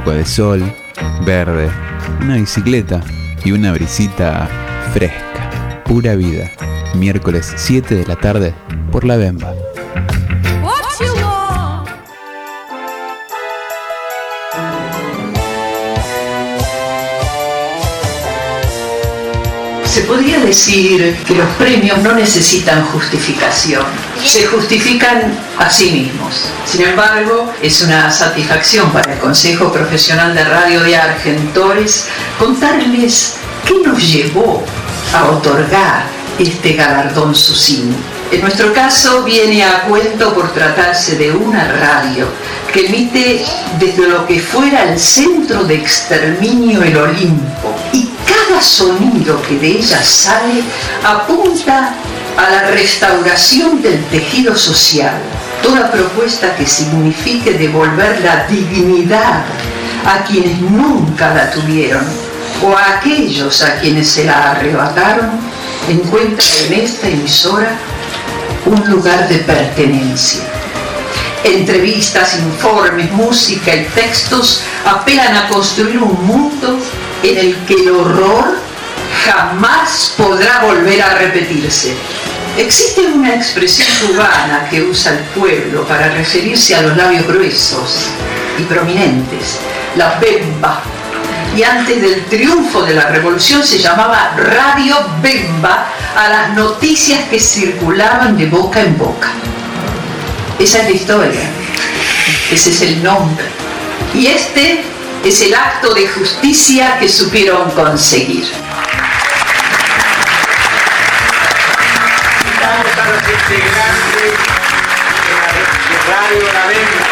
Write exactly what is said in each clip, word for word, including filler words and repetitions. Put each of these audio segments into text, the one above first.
poco de sol, verde, una bicicleta y una brisita fresca. Pura vida. Miércoles siete de la tarde por La Bemba. Se podría decir que los premios no necesitan justificación, se justifican a sí mismos. Sin embargo, es una satisfacción para el Consejo Profesional de Radio de Argentores contarles qué nos llevó a otorgar este galardón Susín. En nuestro caso viene a cuento por tratarse de una radio que emite desde lo que fuera el centro de exterminio el Olimpo, y cada sonido que de ella sale apunta a la restauración del tejido social. Toda propuesta que signifique devolver la dignidad a quienes nunca la tuvieron o a aquellos a quienes se la arrebataron encuentra en esta emisora un lugar de pertenencia. Entrevistas, informes, música y textos apelan a construir un mundo en el que el horror jamás podrá volver a repetirse. Existe una expresión cubana que usa el pueblo para referirse a los labios gruesos y prominentes, la bemba. Y antes del triunfo de la revolución se llamaba Radio Bemba a las noticias que circulaban de boca en boca. Esa es la historia, ese es el nombre, y este es el acto de justicia que supieron conseguir. Estamos a los integrantes de Radio La Bemba.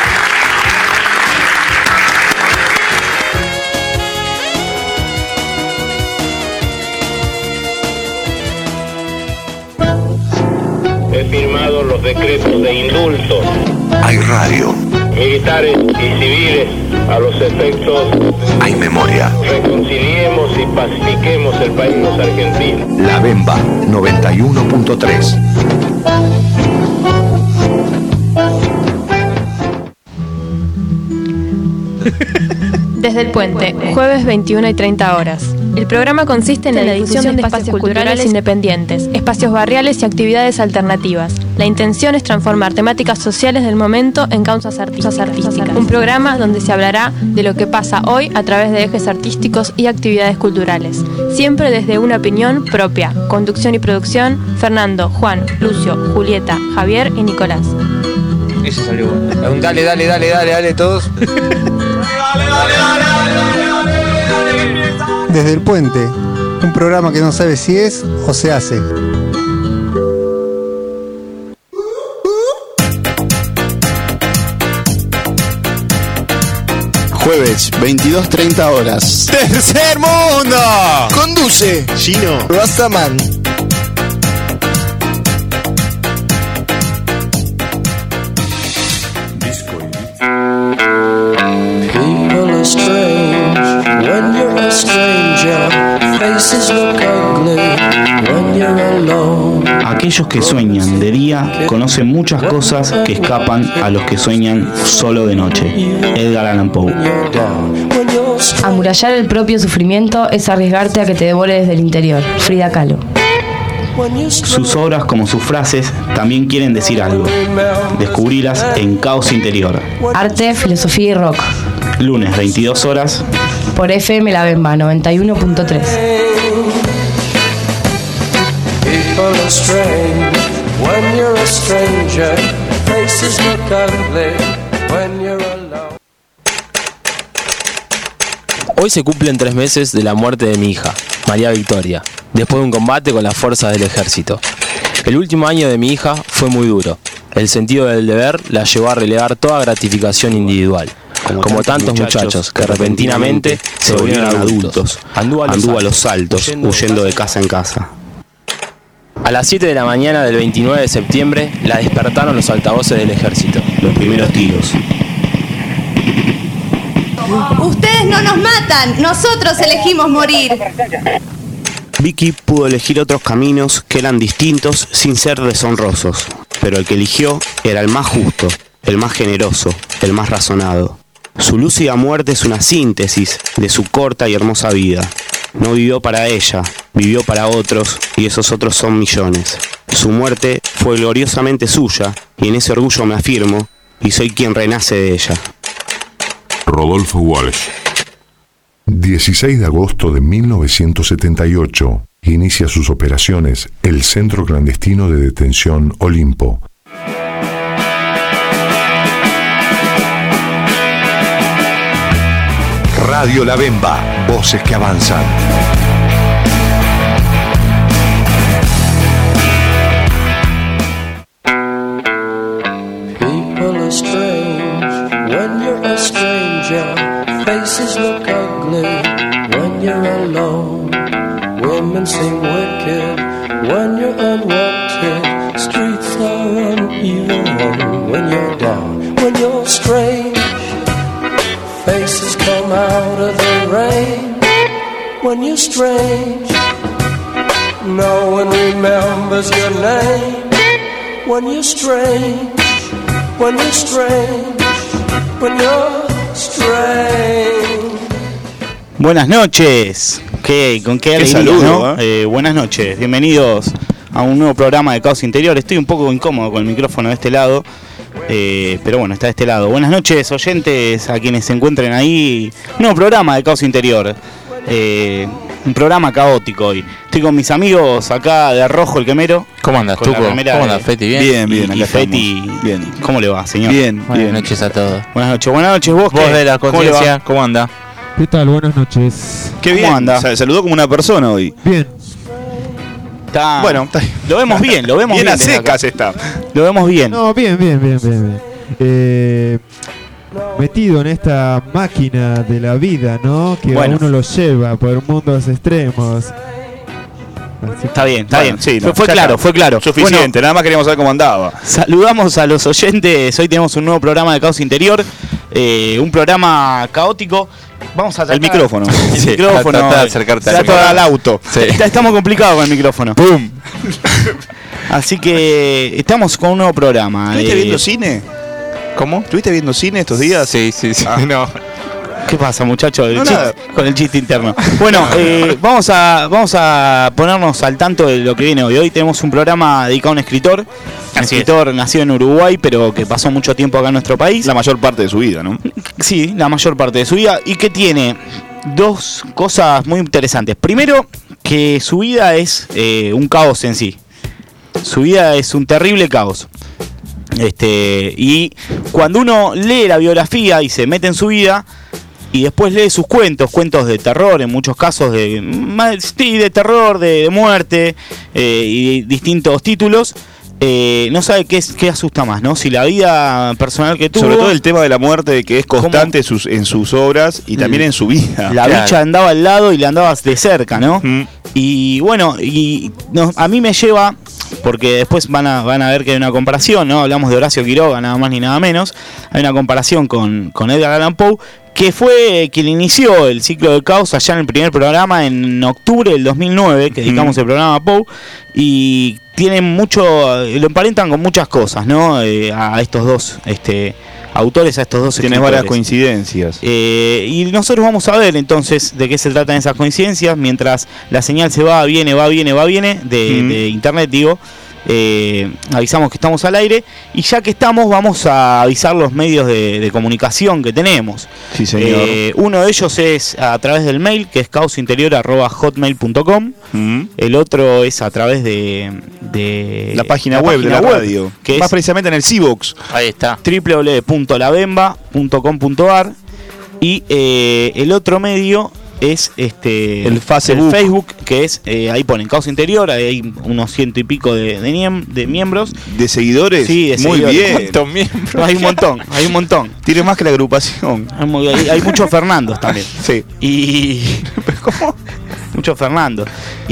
He firmado los decretos de indulto. Hay radio. Militares y civiles a los efectos. Hay memoria. Reconciliemos y pacifiquemos el país de los argentinos. La Bemba noventa y uno punto tres. Desde el Puente, jueves veintiuna y treinta horas. El programa consiste en la difusión de espacios culturales independientes, espacios barriales y actividades alternativas. La intención es transformar temáticas sociales del momento en causas artísticas. Un programa donde se hablará de lo que pasa hoy a través de ejes artísticos y actividades culturales. Siempre desde una opinión propia. Conducción y producción, Fernando, Juan, Lucio, Julieta, Javier y Nicolás. Ese salió bueno. Dale, dale, dale, dale, dale todos. Desde el Puente, un programa que no sabe si es o se hace. Jueves, veintidós treinta horas. ¡Tercer Mundo! Conduce Gino Rastaman. People are strange when you're a stranger. Faces look ugly when you're alone. Aquellos que sueñan de día conocen muchas cosas que escapan a los que sueñan solo de noche. Edgar Allan Poe. Amurallar el propio sufrimiento es arriesgarte a que te devore desde el interior. Frida Kahlo. Sus obras, como sus frases, también quieren decir algo. Descubrirlas en Caos Interior. Arte, filosofía y rock. Lunes, veintidós horas. Por F M La Bemba noventa y uno punto tres. People are strange when you're a stranger. Faces look ugly when you're alone. Hoy se cumplen tres meses de la muerte de mi hija, María Victoria, después de un combate con las fuerzas del ejército. El último año de mi hija fue muy duro. El sentido del deber la llevó a relegar toda gratificación individual. Como, Como tantos muchachos, muchachos que repentinamente se volvieron adultos, anduvo a los, anduvo a los saltos, huyendo, huyendo de casa en casa. A las siete de la mañana del veintinueve de septiembre la despertaron los altavoces del ejército. Los primeros tiros. Ustedes no nos matan, nosotros elegimos morir. Vicky pudo elegir otros caminos que eran distintos sin ser deshonrosos, pero el que eligió era el más justo, el más generoso, el más razonado. Su lúcida muerte es una síntesis de su corta y hermosa vida. No vivió para ella, vivió para otros, y esos otros son millones. Su muerte fue gloriosamente suya, y en ese orgullo me afirmo, y soy quien renace de ella. Rodolfo Walsh. dieciséis de agosto de mil novecientos setenta y ocho. Inicia sus operaciones el Centro Clandestino de Detención Olimpo. Radio La Bemba, voces que avanzan. People are strange when you're a stranger. Faces look ugly when you're alone. Women seem wicked when you're unwanted. Streets are uneven when you're down. When you're strange, faces come out of the rain. When you're strange, no one remembers your name. When you're strange, when you're strange, when you're strange. Buenas noches. ¿Qué, ¿Con qué, qué alegría, saludo, ¿no? ¿eh? Eh, buenas noches, bienvenidos a un nuevo programa de Caos Interior. Estoy un poco incómodo con el micrófono de este lado, eh, pero bueno, está de este lado. Buenas noches, oyentes, a quienes se encuentren ahí. Nuevo programa de Caos Interior, eh, un programa caótico hoy. Estoy con mis amigos acá de Rojo el Quemero. ¿Cómo andas, Tuco? ¿Cómo andas, Feti? ¿Bien? Bien, bien, acá y Feti, bien. ¿Cómo le va, señor? Bien, buenas bien. noches a todos. Buenas noches, buenas noches, vos. Vos de la conciencia, ¿cómo, ¿cómo anda? ¿Qué tal? Buenas noches. Qué bien, ¿cómo anda? O saludó como una persona hoy. Bien. Está, bueno, está, lo vemos bien, lo vemos bien. Bien a secas está. Lo vemos bien. No, bien, bien, bien, bien, bien. Eh, metido en esta máquina de la vida, ¿no? Que bueno, a uno lo lleva por mundos extremos. Así está bien, está bueno, bien. Sí, no, fue claro, está. fue claro. Suficiente, bueno, nada más queríamos saber cómo andaba. Saludamos a los oyentes. Hoy tenemos un nuevo programa de Caos Interior. Eh, un programa caótico. Vamos a tratar, el micrófono. El sí, micrófono. Tratar de acercarte al, al auto. Sí. Estamos complicados con el micrófono. ¡Pum! Así que estamos con un nuevo programa. ¿Estuviste eh, viendo cine? ¿Cómo? ¿Estuviste viendo cine estos días? Sí, sí, sí. Ah. No. ¿Qué pasa, muchachos? No, con el chiste interno. Bueno, eh, vamos a vamos a ponernos al tanto de lo que viene hoy. Hoy tenemos un programa dedicado a un escritor. Un Así escritor es. nacido en Uruguay, pero que pasó mucho tiempo acá en nuestro país. La mayor parte de su vida, ¿no? Sí, la mayor parte de su vida. Y que tiene dos cosas muy interesantes. Primero, que su vida es eh, un caos en sí. Su vida es un terrible caos. Este, y cuando uno lee la biografía y se mete en su vida y después lee sus cuentos, cuentos de terror, en muchos casos de, sí, de terror, de, de muerte eh, y distintos títulos, eh, no sabe qué, es, qué asusta más, ¿no? Si la vida personal que tuvo. Sobre todo el tema de la muerte, que es constante sus, en sus obras y también en su vida. La claro. bicha andaba al lado y le andabas de cerca, ¿no? Mm. Y bueno, y no, a mí me lleva, porque después van a, van a ver que hay una comparación, ¿no? Hablamos de Horacio Quiroga, nada más ni nada menos. Hay una comparación con, con Edgar Allan Poe, que fue quien inició el ciclo de caos allá en el primer programa en octubre del dos mil nueve, que dedicamos mm. el programa a Poe, y tienen mucho, lo emparentan con muchas cosas, ¿no? Eh, a estos dos este, autores, a estos dos Tienes escritores. varias coincidencias. Eh, y nosotros vamos a ver entonces de qué se tratan esas coincidencias, mientras la señal se va, viene, va, viene, va, viene, de, mm. de internet, digo. Eh, avisamos que estamos al aire y ya que estamos vamos a avisar los medios de, de comunicación que tenemos. Sí, señor. Eh, uno de ellos es a través del mail, que es caosinterior arroba hotmail punto com. Mm. El otro es a través de, de la página la web página de la web, radio, que más es precisamente en el C-Box. Ahí está, doble u doble u doble u punto la bemba punto com punto a r. Y eh, el otro medio es este el Facebook, el Facebook que es, eh, ahí ponen Caos Interior, hay unos ciento y pico de, de, niem, de miembros. ¿De seguidores? Sí, de muy seguidores. bien. Miembros? Hay un montón, hay un montón. Tiene más que la agrupación. Hay, muy, hay, hay muchos Fernandos también. Sí. Y... ¿Cómo? Muchos Fernando.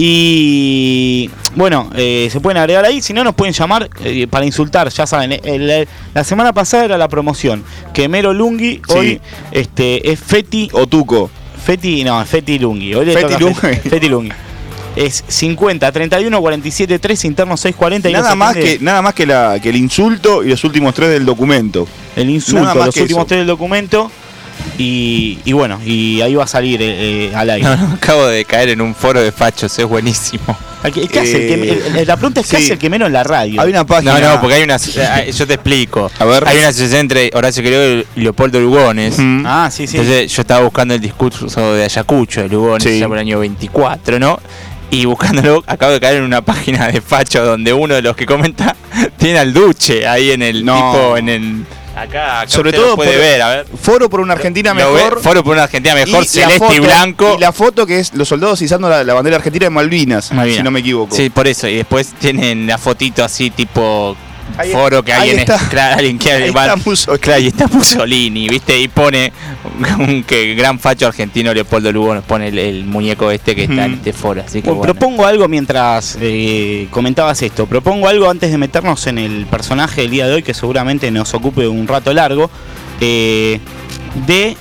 Y bueno, eh, se pueden agregar ahí, si no nos pueden llamar eh, para insultar, ya saben, el, el, la semana pasada era la promoción, Quemero Lunghi, sí. Hoy este, es Feti o Tuco. Feti, no, Feti Lunghi. Hoy le Feti toca Lunghi. Feti, Feti Lunghi. Es cincuenta, treinta y uno, cuarenta y siete, tres, interno seis cuarenta y nada más que nada más que la que el insulto y los últimos tres del documento. El insulto, los últimos eso. tres del documento. Y, y bueno, y ahí va a salir eh, al aire. No, no, acabo de caer en un foro de fachos, es buenísimo. ¿Qué, qué hace el que, el, la pregunta es qué sí. hace el que menos en la radio. Hay una página. No, no, porque hay una. Yo te explico. A ver. Hay una asociación entre Horacio Quiroga y Leopoldo Lugones. Mm. Ah, sí, sí. Entonces yo estaba buscando el discurso de Ayacucho de Lugones, sí. ya por el año veinticuatro, ¿no? Y buscándolo, acabo de caer en una página de facho donde uno de los que comenta tiene al Duche ahí en el no. tipo, en el. Acá, acá sobre todo puede por, ver, a ver. Foro por una Argentina mejor. Ve, foro por una Argentina mejor, y celeste foto, y blanco. Y la foto que es los soldados izando la, la bandera argentina de Malvinas, Malvinas, si no me equivoco. Sí, por eso. Y después tienen la fotito así tipo ahí, foro que hay en está, este, claro, alguien que ahí va, está Mussolini. Claro, y está Mussolini, ¿viste? Y pone un que gran facho argentino Leopoldo Lugones, pone el, el muñeco este que está hmm. en este foro. Así que bueno, bueno. Propongo algo mientras eh, comentabas esto. Propongo algo antes de meternos en el personaje del día de hoy, que seguramente nos ocupe un rato largo. Eh, de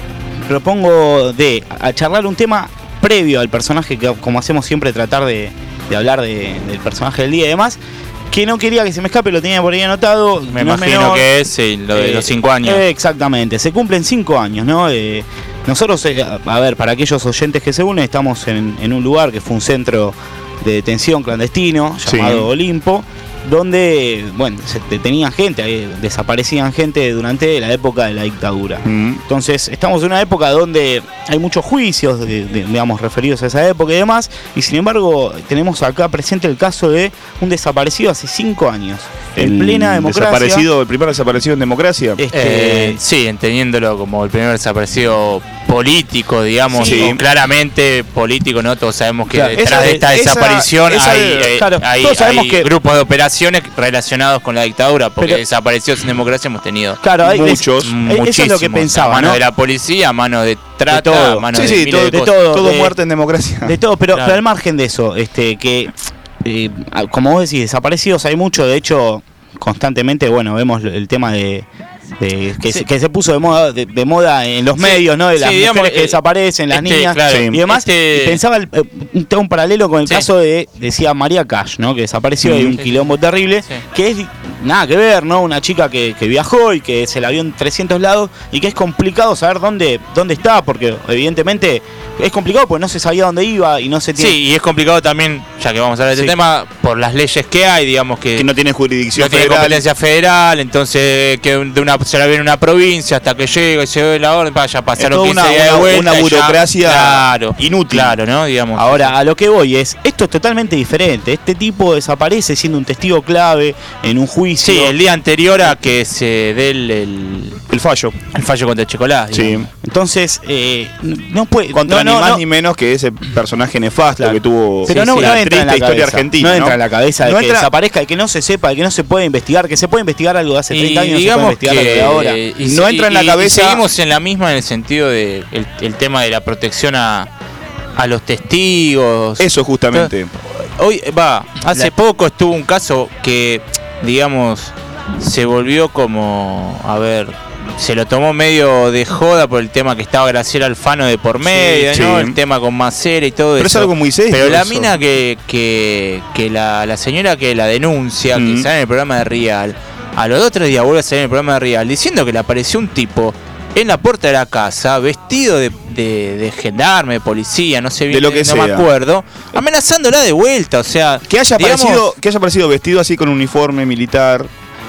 propongo de a charlar un tema previo al personaje, que como hacemos siempre tratar de, de hablar de, del personaje del día y demás, que no quería que se me escape, lo tenía por ahí anotado. Me no imagino es menor, que es sí, lo de eh, los cinco años. Eh, exactamente, se cumplen cinco años, ¿no? Eh, nosotros, eh, a ver, para aquellos oyentes que se unen, estamos en, en un lugar que fue un centro de detención clandestino llamado sí. Olimpo, donde, bueno, se detenían gente, eh, desaparecían gente durante la época de la dictadura. Mm. Entonces, estamos en una época donde hay muchos juicios, de, de, digamos, referidos a esa época y demás, y sin embargo, tenemos acá presente el caso de un desaparecido hace cinco años, en el plena democracia. Desaparecido, el primer desaparecido en democracia. Este, eh, sí, entendiéndolo como el primer desaparecido político, digamos, sí. claramente político, ¿no? Todos sabemos que claro, detrás esa, de esta esa, desaparición esa, hay, esa, eh, claro, hay, todos sabemos hay que grupos de operaciones relacionados con la dictadura, porque pero, desaparecidos en democracia hemos tenido claro, hay muchos, es, muchísimos. Eso es lo que pensaba, a mano ¿no? de la policía, a mano de trata, de todo. a mano sí, de, sí, todo, de, de cosas. todo, todo de, muerte en democracia. De todo, pero, claro. pero al margen de eso, este que eh, como vos decís, desaparecidos hay mucho, de hecho, constantemente, bueno, vemos el tema de De, que, sí. se, que se puso de moda de, de moda en los sí. medios, ¿no? De las sí, mujeres digamos, que eh, desaparecen, las este, niñas claro, y demás. Este... Y pensaba el, un, un paralelo con el sí. caso de, decía María Cash, ¿no? Que desapareció y sí, un sí. quilombo terrible, sí. que es nada que ver, ¿no? Una chica que, que viajó y que se la vio en trescientos lados y que es complicado saber dónde, dónde está, porque evidentemente es complicado porque no se sabía dónde iba y no se tiene... Sí, y es complicado también, ya que vamos a hablar de este sí. tema, por las leyes que hay, digamos que... Que no tiene jurisdicción no federal. No tiene competencia federal, entonces que de una se la ve en una provincia hasta que llega y se ve la orden, vaya, pasaron quince días de vuelta. Una burocracia ya, claro, inútil. Claro, ¿no? Digamos. Ahora, a lo que voy es, esto es totalmente diferente. Este tipo desaparece siendo un testigo clave en un juicio. Sí, el día anterior a que se dé el, el, el fallo. El fallo contra Checolás. Sí. Entonces, eh, no puede... Contra no, ni no, más no. ni menos que ese personaje nefasto claro. que tuvo Pero no, sí, no la entra triste en la historia cabeza, argentina. No, ¿no? entra en la cabeza de no que entra... desaparezca, de que no se sepa, de que no se puede investigar, que se puede investigar algo de hace treinta años, digamos no se puede investigar que, algo de ahora. Y, no entra en la y, cabeza... Y seguimos en la misma en el sentido de el, el tema de la protección a, a los testigos. Eso justamente. Hoy va, hace la... poco estuvo un caso que, digamos, se volvió como, a ver, se lo tomó medio de joda por el tema que estaba Graciela Alfano de por medio, sí, ¿no? Sí. El tema con Macera y todo Pero eso. Pero es algo muy serio. Pero la eso. mina que, que, que la, la señora que la denuncia, mm. que sale en el programa de Rial, a los dos o tres días vuelve a salir en el programa de Rial diciendo que le apareció un tipo en la puerta de la casa, vestido de, de, de gendarme, de policía, no sé bien, de lo que no sea. me acuerdo, amenazándola de vuelta, o sea... Que haya, digamos, aparecido, que haya aparecido vestido así con uniforme militar,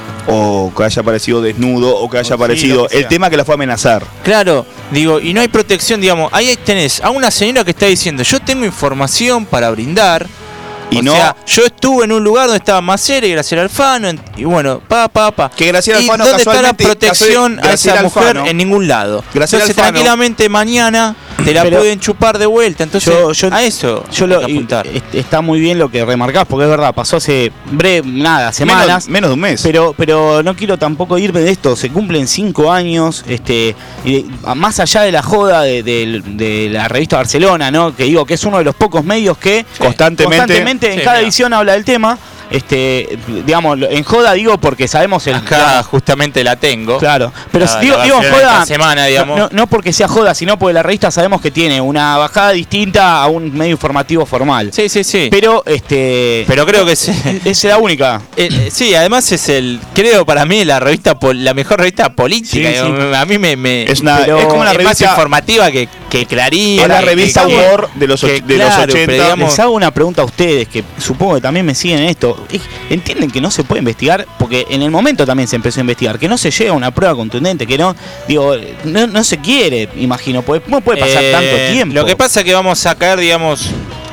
o que haya aparecido desnudo, o que haya aparecido... Sí, que el tema que la fue a amenazar. Claro, digo, y no hay protección, digamos, ahí tenés a una señora que está diciendo, yo tengo información para brindar... Y o no, sea, yo estuve en un lugar donde estaba Macera y Graciela Alfano, y bueno, pa, pa, pa. Que Graciela Alfano, ¿y dónde está la protección a esa mujer? Alfano, en ningún lado. Graciela Entonces, Alfano, tranquilamente mañana te la pueden chupar de vuelta. Entonces, yo, yo, a eso yo lo, apuntar. Está muy bien lo que remarcás, porque es verdad, pasó hace breve, nada, semanas. Menos, menos de un mes. Pero, pero no quiero tampoco irme de esto. Se cumplen cinco años, este, y más allá de la joda de, de, de la revista Barcelona, ¿no? Que digo que es uno de los pocos medios que constantemente, constantemente en sí, cada mira. edición habla del tema. este, digamos, en joda digo porque sabemos el... Acá digamos, justamente la tengo. Claro, pero la, digo, la digo en joda, semana, digamos. No, no porque sea joda, sino porque la revista sabemos que tiene una bajada distinta a un medio informativo formal. Sí, sí, sí. Pero, este... Pero creo que es... es la única. Eh, eh, sí, además es el, creo para mí, la revista, la mejor revista política. Sí, sí. A mí me... me es, una, es como una es revista... más informativa que, que Clarín. Es la que, revista que, humor de los, que, de claro, los ochenta. Digamos, les hago una pregunta a ustedes, que supongo que también me siguen en esto. ¿Entienden que no se puede investigar? Porque en el momento también se empezó a investigar, que no se llega a una prueba contundente, que no, digo, no, no se quiere, imagino, porque no puede pasar eh, tanto tiempo. Lo que pasa es que vamos a caer, digamos...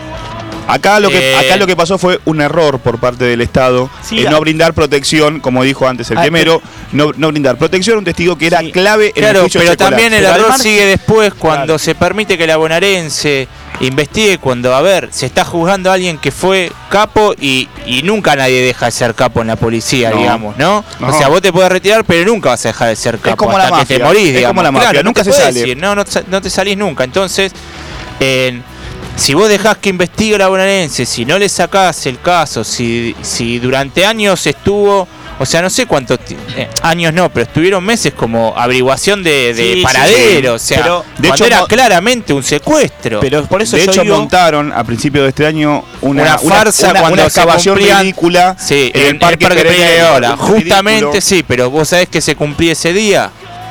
Acá lo, que, Eh, acá lo que pasó fue un error por parte del Estado Sí, en a- no brindar protección, como dijo antes el Ah, quemero, no, no brindar protección a un testigo que era Sí. clave en el Claro, juicio pero Checolás. también el Pero error además- sigue después cuando Claro. se permite que la bonaerense investigue, cuando, a ver, se está juzgando a alguien que fue capo y, y nunca nadie deja de ser capo en la policía, No. digamos, ¿no? No. O sea, vos te podés retirar, pero nunca vas a dejar de ser capo como hasta la que mafia, te morís, es digamos. como la mafia, Claro, no nunca te se podés sale. decir, no, no, te- no te salís nunca. Entonces, eh, si vos dejás que investigue la bonaerense, si no le sacás el caso, si, si durante años estuvo, o sea, no sé cuántos ti- eh, años no, pero estuvieron meses como averiguación de, de Sí, paradero, sí, sí. o sea, Pero, de cuando hecho, era mo- claramente un secuestro. Pero por eso De yo hecho, digo, montaron a principios de este año una, Una farsa una, cuando una se excavación cumplían- ridícula Sí, en en el Parque Pereira Pereira de de Ola. Ola. Justamente Ridículo. sí, pero vos sabés que se cumplía ese día.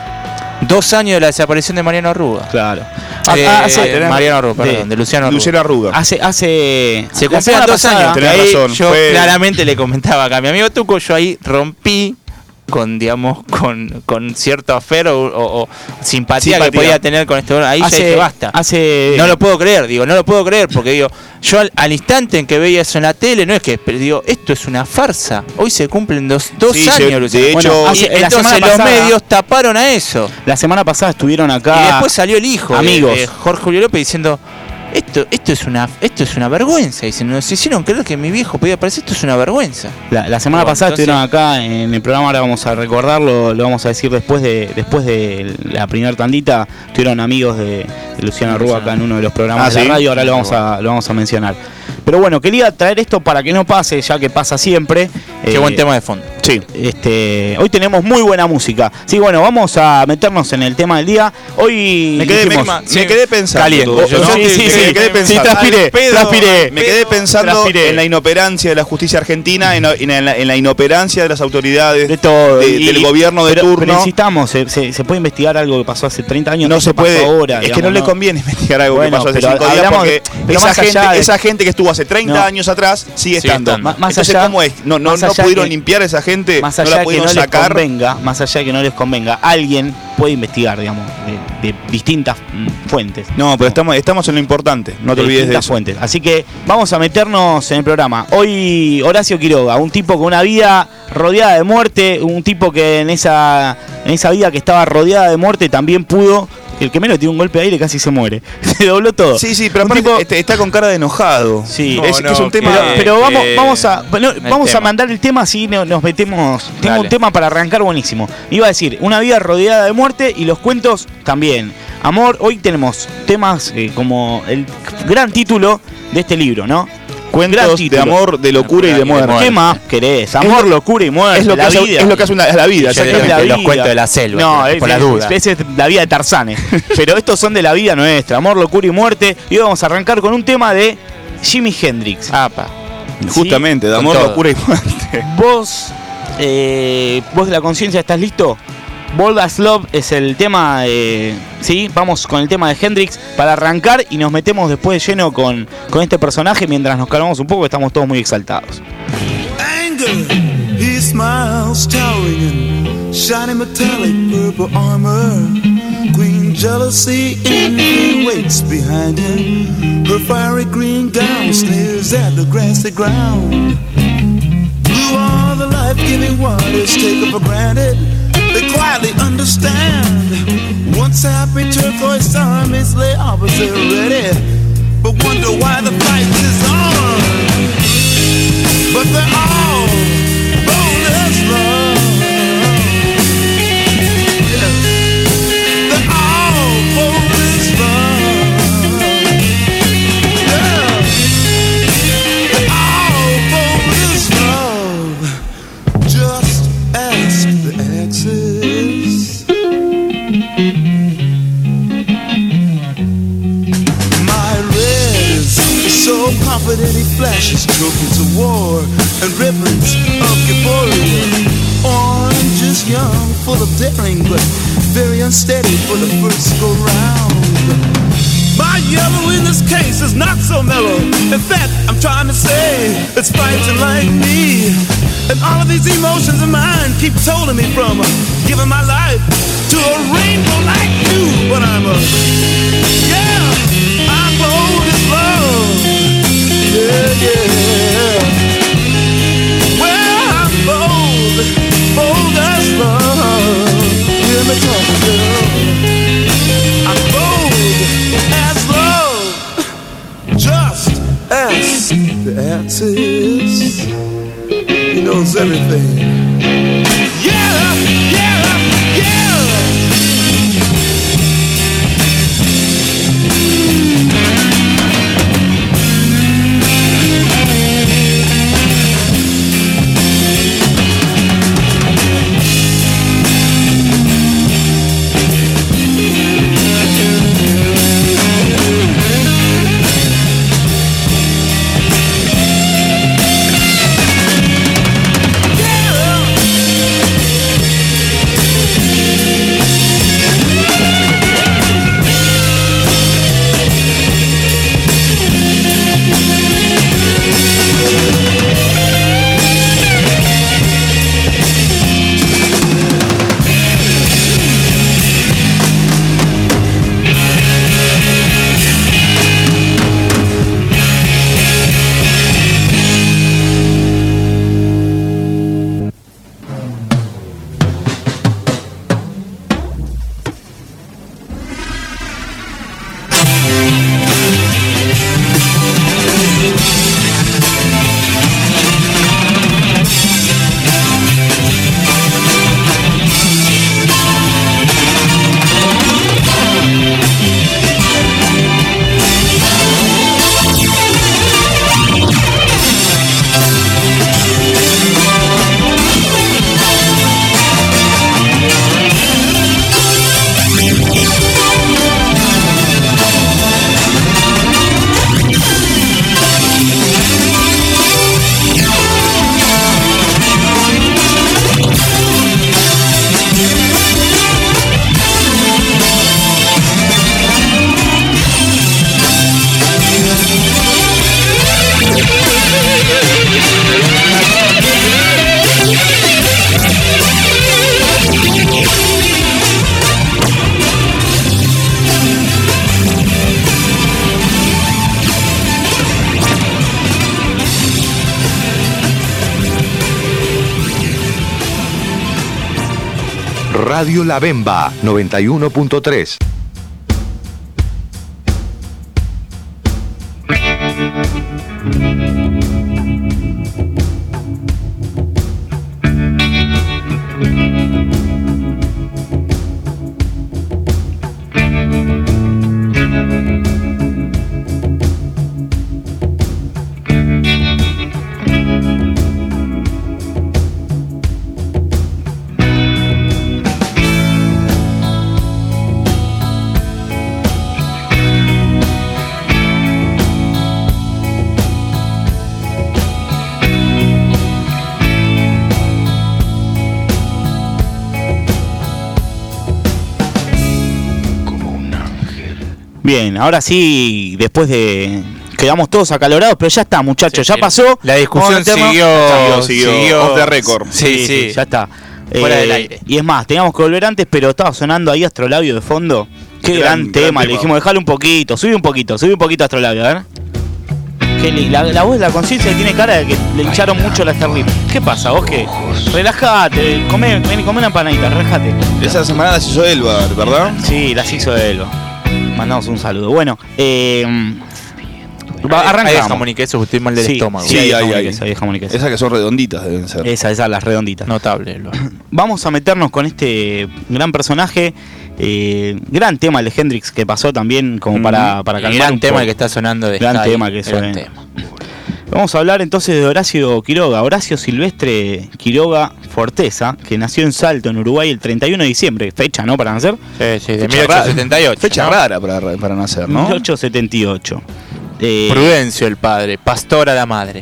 Dos años de la desaparición de Mariano Arruga. claro. De, Ah, hace- de Mariano Arruga, de- perdón, de Luciano Arruga. Luciano Arruga. Hace, hace Se la cumplían semana dos pasada- años. Tenés Ahí razón, yo fue- claramente le comentaba acá a mi amigo Tuco, yo ahí rompí con, digamos, con, con cierto afer o, o- o simpatía, Simpatía. que podía tener con este hombre. Ahí hace, ya dije, basta. Hace, No lo puedo creer, digo, no lo puedo creer, porque digo, yo al, al instante en que veía eso en la tele, no es que, pero digo, esto es una farsa. Hoy se cumplen dos, dos Sí, años, se- Luciano. de hecho- Bueno, hace- y la entonces semana los pasada- medios taparon a eso. La semana pasada estuvieron acá. Y después salió el hijo, de- amigos. de Jorge Julio López, diciendo, esto, esto es una, esto es una vergüenza. Dicen, nos hicieron creer que mi viejo podía aparecer, esto es una vergüenza. La, la semana Bueno, pasada entonces- estuvieron acá en el programa, ahora vamos a recordarlo, lo vamos a decir después de después de la primera tandita, estuvieron amigos de, de Luciano Arruga acá en uno de los programas Ah, de la ¿sí? radio, ahora lo vamos a lo vamos a mencionar. Pero bueno, quería traer esto para que no pase, ya que pasa siempre. Qué Eh, buen tema de fondo. Sí. Este, hoy tenemos muy buena música. Sí, bueno, vamos a meternos en el tema del día. Hoy Me quedé, me, dijimos- me quedé pensando. Caliente. Oh, Yo- no, sí, me- sí, me sí. quedé Sí, pensando. transpiré, Al pedo, transpiré. Me quedé pensando Transpiré. en la inoperancia de la justicia argentina, en, en la, en la inoperancia de las autoridades, de todo de- y- del gobierno de pero, turno. Pero insistamos, se, se- se puede investigar algo que pasó hace treinta años. No ¿qué se pasó puede, ahora, es que digamos, no le conviene investigar algo Bueno, que pasó hace pero cinco días hablamos porque de- pero esa más allá gente, de- esa gente que estuvo hace treinta No. años atrás sigue Sigue estando. estando. Más Entonces, allá- ¿cómo es? No, no, más no allá pudieron que- limpiar a esa gente, Más no allá la de que pudieron no les sacar. convenga, más allá de que no les convenga, alguien puede investigar, digamos, de, de distintas mm, fuentes. No, pero estamos, estamos en lo importante, no te de olvides de distintas eso. fuentes. Así que vamos a meternos en el programa. Hoy Horacio Quiroga, un tipo con una vida rodeada de muerte, un tipo que en esa, en esa vida que estaba rodeada de muerte también pudo. El que menos tiene un golpe de aire casi se muere. Se dobló todo. Sí, sí, pero Un aparte tipo- este, está con cara de enojado. Sí. es, No, que es un no, tema. Pero, que- pero vamos, que- vamos a bueno, el vamos a tema. mandar el tema así no- nos metemos. Tengo Dale. un tema para arrancar buenísimo. Iba a decir, una vida rodeada de muerte y los cuentos también. Amor, hoy tenemos temas eh, como el gran título de este libro, ¿no? Gran Cuentos de título. amor, de locura y de muerte. ¿Qué más querés? Amor, Es lo- locura y muerte. Es lo que la hace, vida. es lo que hace una, es la vida. Yo exactamente. de- la los vida. cuentos de la selva, No, por es, las es- dudas. esa es la vida de Tarzanes. Pero estos son de la vida nuestra. Amor, locura y muerte. Y hoy vamos a arrancar con un tema de Jimi Hendrix. Apa. Justamente, de con amor, todo. locura y muerte. Vos, eh, vos de la conciencia, ¿estás listo? Bold as Love es el tema, eh, sí, vamos con el tema de Hendrix para arrancar y nos metemos después de lleno con, con este personaje mientras nos calmamos un poco, estamos todos muy exaltados. Anger, he smiles, towering in shiny metallic purple armor. Queen jealousy envy waits behind him. Her fiery green gown sneers at the grassy ground. Blue are the life-giving waters taken for granted. They quietly understand. Once happy turquoise armies lay opposite ready, but wonder why the fight is on. But they're all bold as love. Yeah. They're all bold as love. Yeah. They're all bold as love. trophies of war and ribbons of euphoria. Orange is young, full of daring, but very unsteady for the first go round. My yellow in this case is not so mellow. In fact, I'm trying to say it's fighting like me. And all of these emotions of mine keep holding me from uh, giving my life to a rainbow like you. But I'm a, yeah, I'm bold as love. Yeah, yeah. Well, I'm bold, bold as love. Hear me talk, girl. I'm bold as love. Just ask the answers. He knows everything. Yeah, yeah, yeah. Radio La Bemba noventa y uno punto tres. Bien, ahora sí, después de... Quedamos todos acalorados, pero ya está, muchachos, sí, ya pasó. La discusión siguió, siguió, siguió off the record. Sí, sí, sí, ya está. Fuera eh, del aire. Y es más, teníamos que volver antes, pero estaba sonando ahí Astrolabio de fondo. Qué gran, gran tema, gran le tema. Dijimos, dejale un poquito, sube un poquito, sube un poquito Astrolabio, a ver. Que la, la voz de la conciencia tiene cara de que le hincharon mucho la Starlip. ¿Qué pasa, vos qué? Relajate, comé, ven y comé una empanadita, relájate. Esa semana las hizo Elba, ¿verdad? Sí, las hizo Elba. Mandamos un saludo. Bueno, eh... arrancamos. Hay jamón y queso, usted mal del sí, estómago. Sí, sí, hay, hay, hay, hay jamón y queso. Esas que son redonditas deben ser. Esas, esas, las redonditas. Notable. Vamos a meternos con este gran personaje. Eh, gran tema el de Hendrix que pasó también como mm, para, para calmar gran un tema poco. El que está sonando de gran Sky, tema que suena. Vamos a hablar entonces de Horacio Quiroga, Horacio Silvestre Quiroga Forteza, que nació en Salto, en Uruguay, el treinta y uno de diciembre, fecha, ¿no? Para nacer. Sí, sí, de mil ochocientos setenta y ocho. Fecha ¿no? rara para, para nacer, ¿no? mil ochocientos setenta y ocho. Eh, Prudencio el padre, Pastora la madre.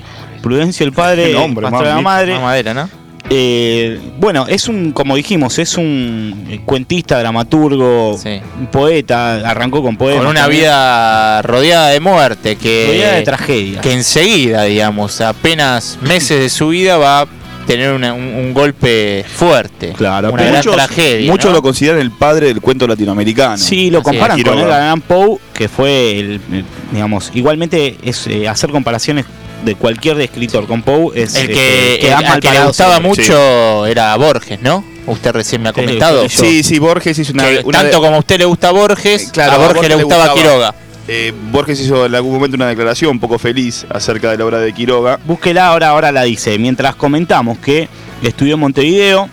Prudencio el padre, Qué nombre, Pastor de la mami. madre. Mamadera, ¿no? Eh, bueno, es un, como dijimos, es un cuentista, dramaturgo, Sí. un poeta, arrancó con poemas. Con una también. vida rodeada de muerte, que, Rodeada de tragedia. que enseguida, digamos, apenas meses de su vida va a tener una- un, un golpe fuerte. Claro, una pero gran muchos, tragedia. muchos ¿no? lo consideran el padre del cuento latinoamericano. Sí, lo Así comparan es, con Quiroga. Edgar Allan Poe, que fue el, el- digamos, igualmente es eh, hacer comparaciones de cualquier escritor con Poe es El eh, que, el, quedan al mal que le parados gustaba siempre. mucho era Borges, ¿no? Usted recién me ha Sí, comentado. sí, Sí, sí, Borges hizo una. Que una tanto de- como a usted le gusta Borges, Eh, claro, a a Borges, Borges le le gustaba, gustaba. Quiroga. eh, Borges hizo en algún momento una declaración un poco feliz acerca de la obra de Quiroga. Búsquela ahora, ahora la dice. Mientras comentamos que estudió en Montevideo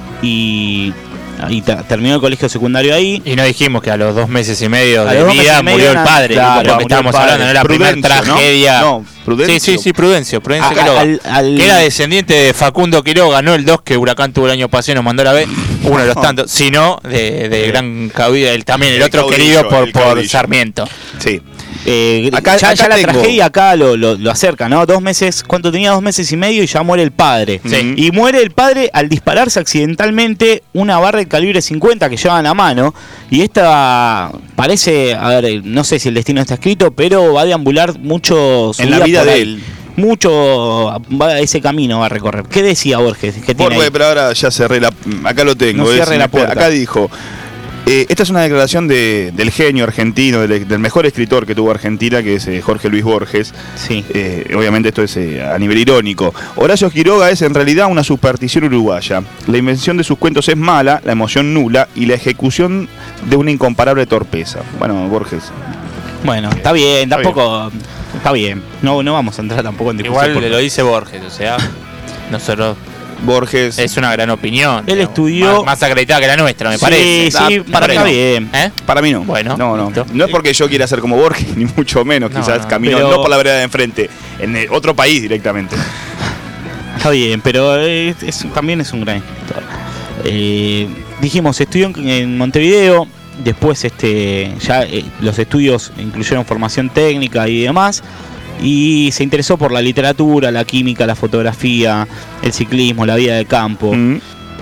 y, y ter- terminó el colegio secundario ahí. Y no dijimos que a los dos meses y medio A de los dos meses vida y medio murió el una- padre, claro, lo que murió estábamos el padre. hablando, no era la primera Prudencio, ¿no? tragedia. No, Prudencio. Sí, sí, sí, Prudencio, Prudencio A- Quiroga. al- al- Que era descendiente de Facundo Quiroga, no el dos que Huracán tuvo el año pasado y nos mandó a la B, uno de los tantos, sino de, de gran caudillo, el, también el, El otro caudillo, querido por, el por caudillo. Sarmiento. Sí. Eh, Acá- ya, acá ya la tengo- tragedia acá lo, lo, lo acerca, ¿no? Dos meses, ¿cuánto tenía? Dos meses y medio y ya muere el padre. Sí. Y muere el padre al dispararse accidentalmente una barra de calibre cincuenta que lleva en la mano. Y esta parece, a ver, no sé si el destino está escrito, pero va a deambular mucho su En la vida por de ahí. él. Mucho va, ese camino va a recorrer. ¿Qué decía Borges? ¿Qué tiene Borges, ahí? pero ahora ya cerré la. Acá lo tengo. No es- cierre la puerta. Acá dijo. eh, esta es una declaración de, del genio argentino, del, del mejor escritor que tuvo Argentina, que es eh, Jorge Luis Borges. Sí. Eh, obviamente esto es eh, a nivel irónico. Horacio Quiroga es en realidad una superstición uruguaya. La invención de sus cuentos es mala, la emoción nula y la ejecución de una incomparable torpeza. Bueno, Borges. Bueno, está bien, Está tampoco. Está bien. No, no vamos a entrar tampoco en discusión. Igual porque- lo dice Borges, o sea, nosotros Borges. es una gran opinión. Él digamos, estudió- más, más acreditada que la nuestra, me Sí, parece. sí, Ah, para mí está no. bien. ¿Eh? Para mí no. Bueno, no, no. listo. No es porque yo quiera ser como Borges, ni mucho menos. No, Quizás no, camino pero- no por la vereda de enfrente, en el otro país directamente. Está bien, pero es- es- también es un gran escritor. Eh, dijimos, estudió en, en Montevideo, después este, ya eh, los estudios incluyeron formación técnica y demás, y se interesó por la literatura, la química, la fotografía, el ciclismo, la vida de campo. Mm.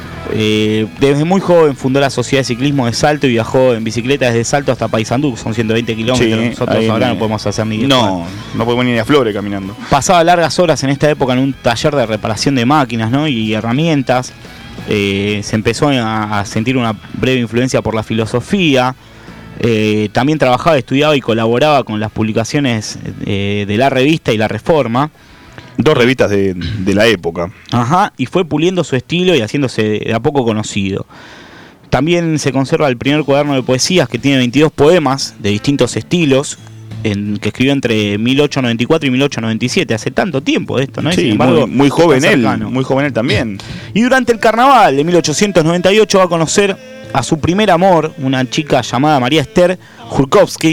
Eh, desde muy joven fundó la Sociedad de Ciclismo de Salto y viajó en bicicleta desde Salto hasta Paysandú, son ciento veinte kilómetros, Sí, nosotros ahí ahora me- no podemos hacer ni diez No, no podemos ni ir a Flores caminando. Pasaba largas horas en esta época en un taller de reparación de máquinas, ¿no? y herramientas. Eh, se empezó a, a sentir una breve influencia por la filosofía. Eh, también trabajaba, estudiaba y colaboraba con las publicaciones eh, de La Revista y La Reforma. Dos revistas de, de la época. Ajá, y fue puliendo su estilo y haciéndose de a poco conocido. También se conserva el primer cuaderno de poesías que tiene veintidós poemas de distintos estilos, en, que escribió entre mil ochocientos noventa y cuatro y mil ochocientos noventa y siete. Hace tanto tiempo de esto, ¿no? Y Sí, sin embargo, muy, muy joven tan él, cercano. muy joven él también. Y durante el carnaval de mil ochocientos noventa y ocho va a conocer a su primer amor, una chica llamada María Esther Jurkowski,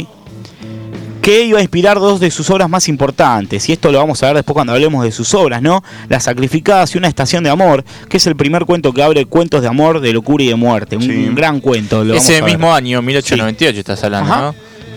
que iba a inspirar dos de sus obras más importantes. Y esto lo vamos a ver después cuando hablemos de sus obras, ¿no? Las Sacrificadas y Una Estación de Amor, que es el primer cuento que abre cuentos de amor, de locura y de muerte. Un, Sí. un gran cuento. Lo vamos Ese a ver. mismo año, mil ochocientos noventa y ocho, estás hablando, Ajá. ¿no?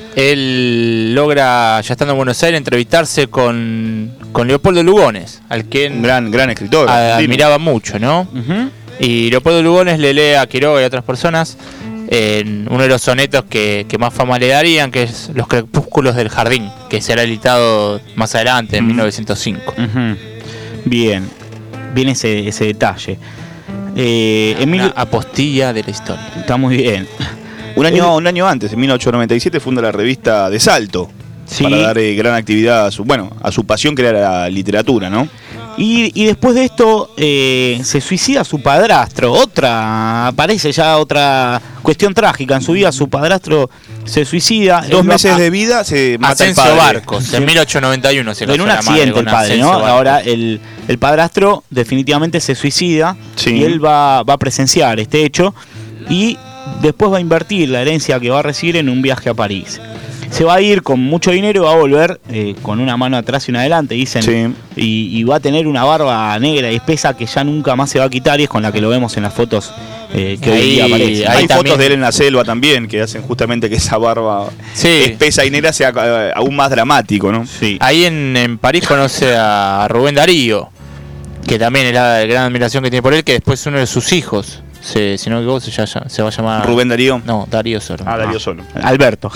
Él logra, ya estando en Buenos Aires, entrevistarse con, con Leopoldo Lugones, al que Un gran, gran escritor. a- argentino. admiraba mucho, ¿no? Ujú. Y Leopoldo Lugones le lee a Quiroga y a otras personas en uno de los sonetos que, que más fama le darían, que es Los crepúsculos del jardín, que será editado más adelante, en Mm. mil novecientos cinco. Ujú. Bien, bien ese, ese detalle. Eh, en mil- Una apostilla de la historia. Está muy bien. Un año, un año antes, en mil ochocientos noventa y siete, funda la revista De Salto. Sí. Para dar eh, gran actividad a su, bueno, a su pasión que era la literatura, ¿no? Y, y después de esto eh, se suicida su padrastro. Otra, aparece ya otra cuestión trágica en su vida. Su padrastro se suicida. Dos Él va meses a- de vida se mata el Asensio padre. Barcos, en mil ochocientos noventa y uno se en casó un la madre accidente con el padre, Asensio ¿no? Barcos. Ahora el, el padrastro definitivamente se suicida Sí. y él va, va a presenciar este hecho y después va a invertir la herencia que va a recibir en un viaje a París. Se va a ir con mucho dinero y va a volver eh, con una mano atrás y una adelante, dicen. Sí. Y, y va a tener una barba negra y espesa que ya nunca más se va a quitar, y es con la que lo vemos en las fotos eh, que ahí, hoy día aparecen. Hay fotos de él en la selva también que hacen justamente que esa barba sí. espesa y negra sea eh, aún más dramático, ¿no? Sí. Ahí en, en París conoce a Rubén Darío, que también es la gran admiración que tiene por él, que después uno de sus hijos, se, si no me equivoco, se, llama, se va a llamar... Rubén Darío. No, Darío solo. Ah, Darío solo. Alberto.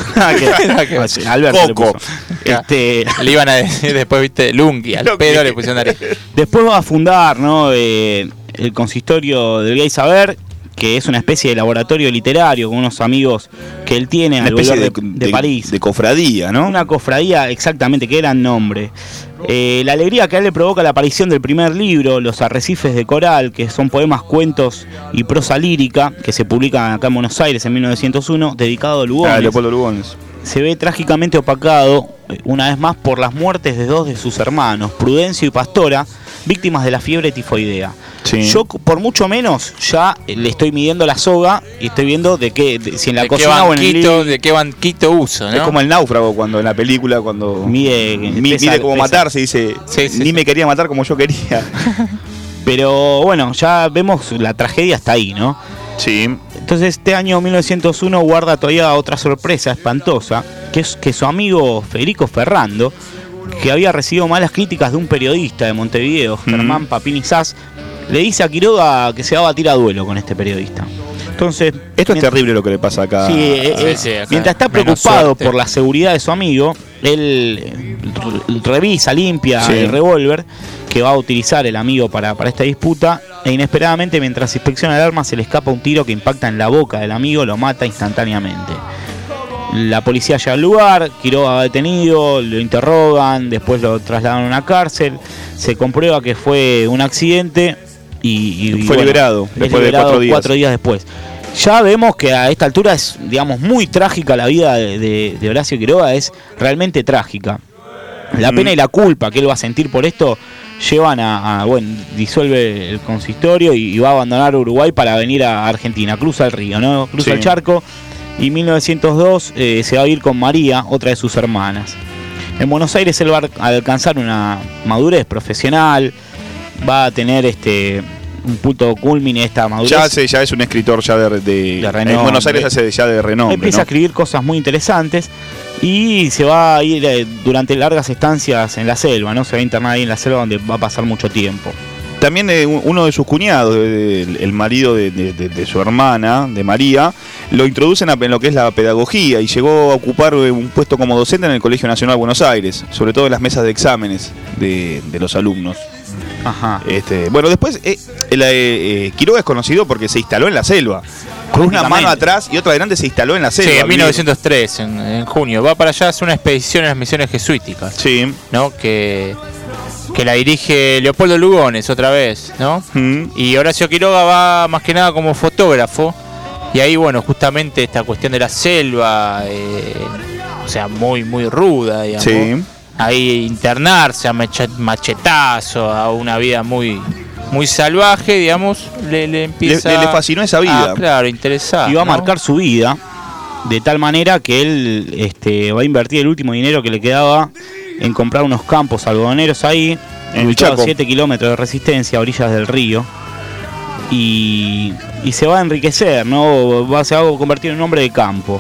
Alberto. Coco. Este... Le iban a decir después, viste, Lungi, al pedo le pusieron Darío. Después va a fundar, ¿no? Eh, el consistorio del Gay Saber, que es una especie de laboratorio literario con unos amigos que él tiene una al especie volver de, de, de, de París. De cofradía, ¿no? Una cofradía, exactamente, que era el nombre. Eh, la alegría que a él le provoca la aparición del primer libro, Los Arrecifes de Coral, que son poemas, cuentos y prosa lírica, que se publican acá en Buenos Aires en mil novecientos uno, dedicado a Lugones. Ah, Leopoldo Lugones. Se ve trágicamente opacado, una vez más, por las muertes de dos de sus hermanos, Prudencio y Pastora, víctimas de la fiebre tifoidea. Sí. Yo, por mucho menos, ya le estoy midiendo la soga y estoy viendo de qué, de, si en la de cocina qué banquito, o en el living, de qué banquito uso, ¿no? Es como el náufrago cuando en la película, cuando mide, mi, pesa, mide cómo pesa. matarse, dice, sí, sí, ni sí. me quería matar como yo quería. Pero bueno, ya vemos la tragedia hasta ahí, ¿no? Sí. Entonces este año mil novecientos uno guarda todavía otra sorpresa espantosa, que es que su amigo Federico Ferrando, que había recibido malas críticas de un periodista de Montevideo, mm. Germán Papini Sass, le dice a Quiroga que se va a batir a duelo con este periodista. Entonces, esto es terrible lo que le pasa acá. Sí, eh, sí, acá mientras está preocupado por la seguridad de su amigo, él revisa, limpia sí. el revólver que va a utilizar el amigo para, para esta disputa, e inesperadamente, mientras inspecciona el arma, se le escapa un tiro que impacta en la boca del amigo, lo mata instantáneamente. La policía llega al lugar, Quiroga va detenido, lo interrogan, después lo trasladan a una cárcel, se comprueba que fue un accidente y, y fue bueno, liberado después liberado de cuatro días. cuatro días después. Ya vemos que a esta altura es, digamos, muy trágica la vida de, de, de Horacio Quiroga, es realmente trágica. La mm. pena y la culpa que él va a sentir por esto llevan a, a bueno, disuelve el consistorio y, y va a abandonar Uruguay para venir a Argentina, cruza el río, ¿no? Cruza sí. el charco. Y en mil novecientos dos eh, se va a ir con María, otra de sus hermanas. En Buenos Aires él va a alcanzar una madurez profesional, va a tener este un punto culmine esta madurez. Ya, hace, ya es un escritor ya de, de, de renombre. En Buenos Aires hace ya de renombre. Empieza ¿no? a escribir cosas muy interesantes y se va a ir eh, durante largas estancias en la selva, ¿no? Se va a internar ahí en la selva donde va a pasar mucho tiempo. También eh, uno de sus cuñados, de, de, el marido de, de, de, de su hermana, de María, lo introducen en lo que es la pedagogía y llegó a ocupar un puesto como docente en el Colegio Nacional de Buenos Aires, sobre todo en las mesas de exámenes de, de los alumnos. Ajá. Este, bueno, después eh, el, eh, Quiroga es conocido porque se instaló en la selva. Con una mano atrás y otra adelante se instaló en la selva. Sí, en mil novecientos tres, en, en junio. Va para allá a hacer una expedición en las misiones jesuíticas. Sí. ¿No? Que... que la dirige Leopoldo Lugones otra vez, ¿no? Mm. Y Horacio Quiroga va más que nada como fotógrafo. Y ahí, bueno, justamente esta cuestión de la selva, eh, o sea, muy, muy ruda, digamos. Sí. Ahí internarse a machetazo, a una vida muy, muy salvaje, digamos, le, le empieza... Le, le fascinó esa vida. Ah, claro, interesante. Y va a marcar su vida de tal manera que él este, va a invertir el último dinero que le quedaba en comprar unos campos algodoneros ahí, en el Chaco, siete kilómetros de Resistencia a orillas del río, y, y se va a enriquecer, ¿no? Va, se va a convertir en un hombre de campo.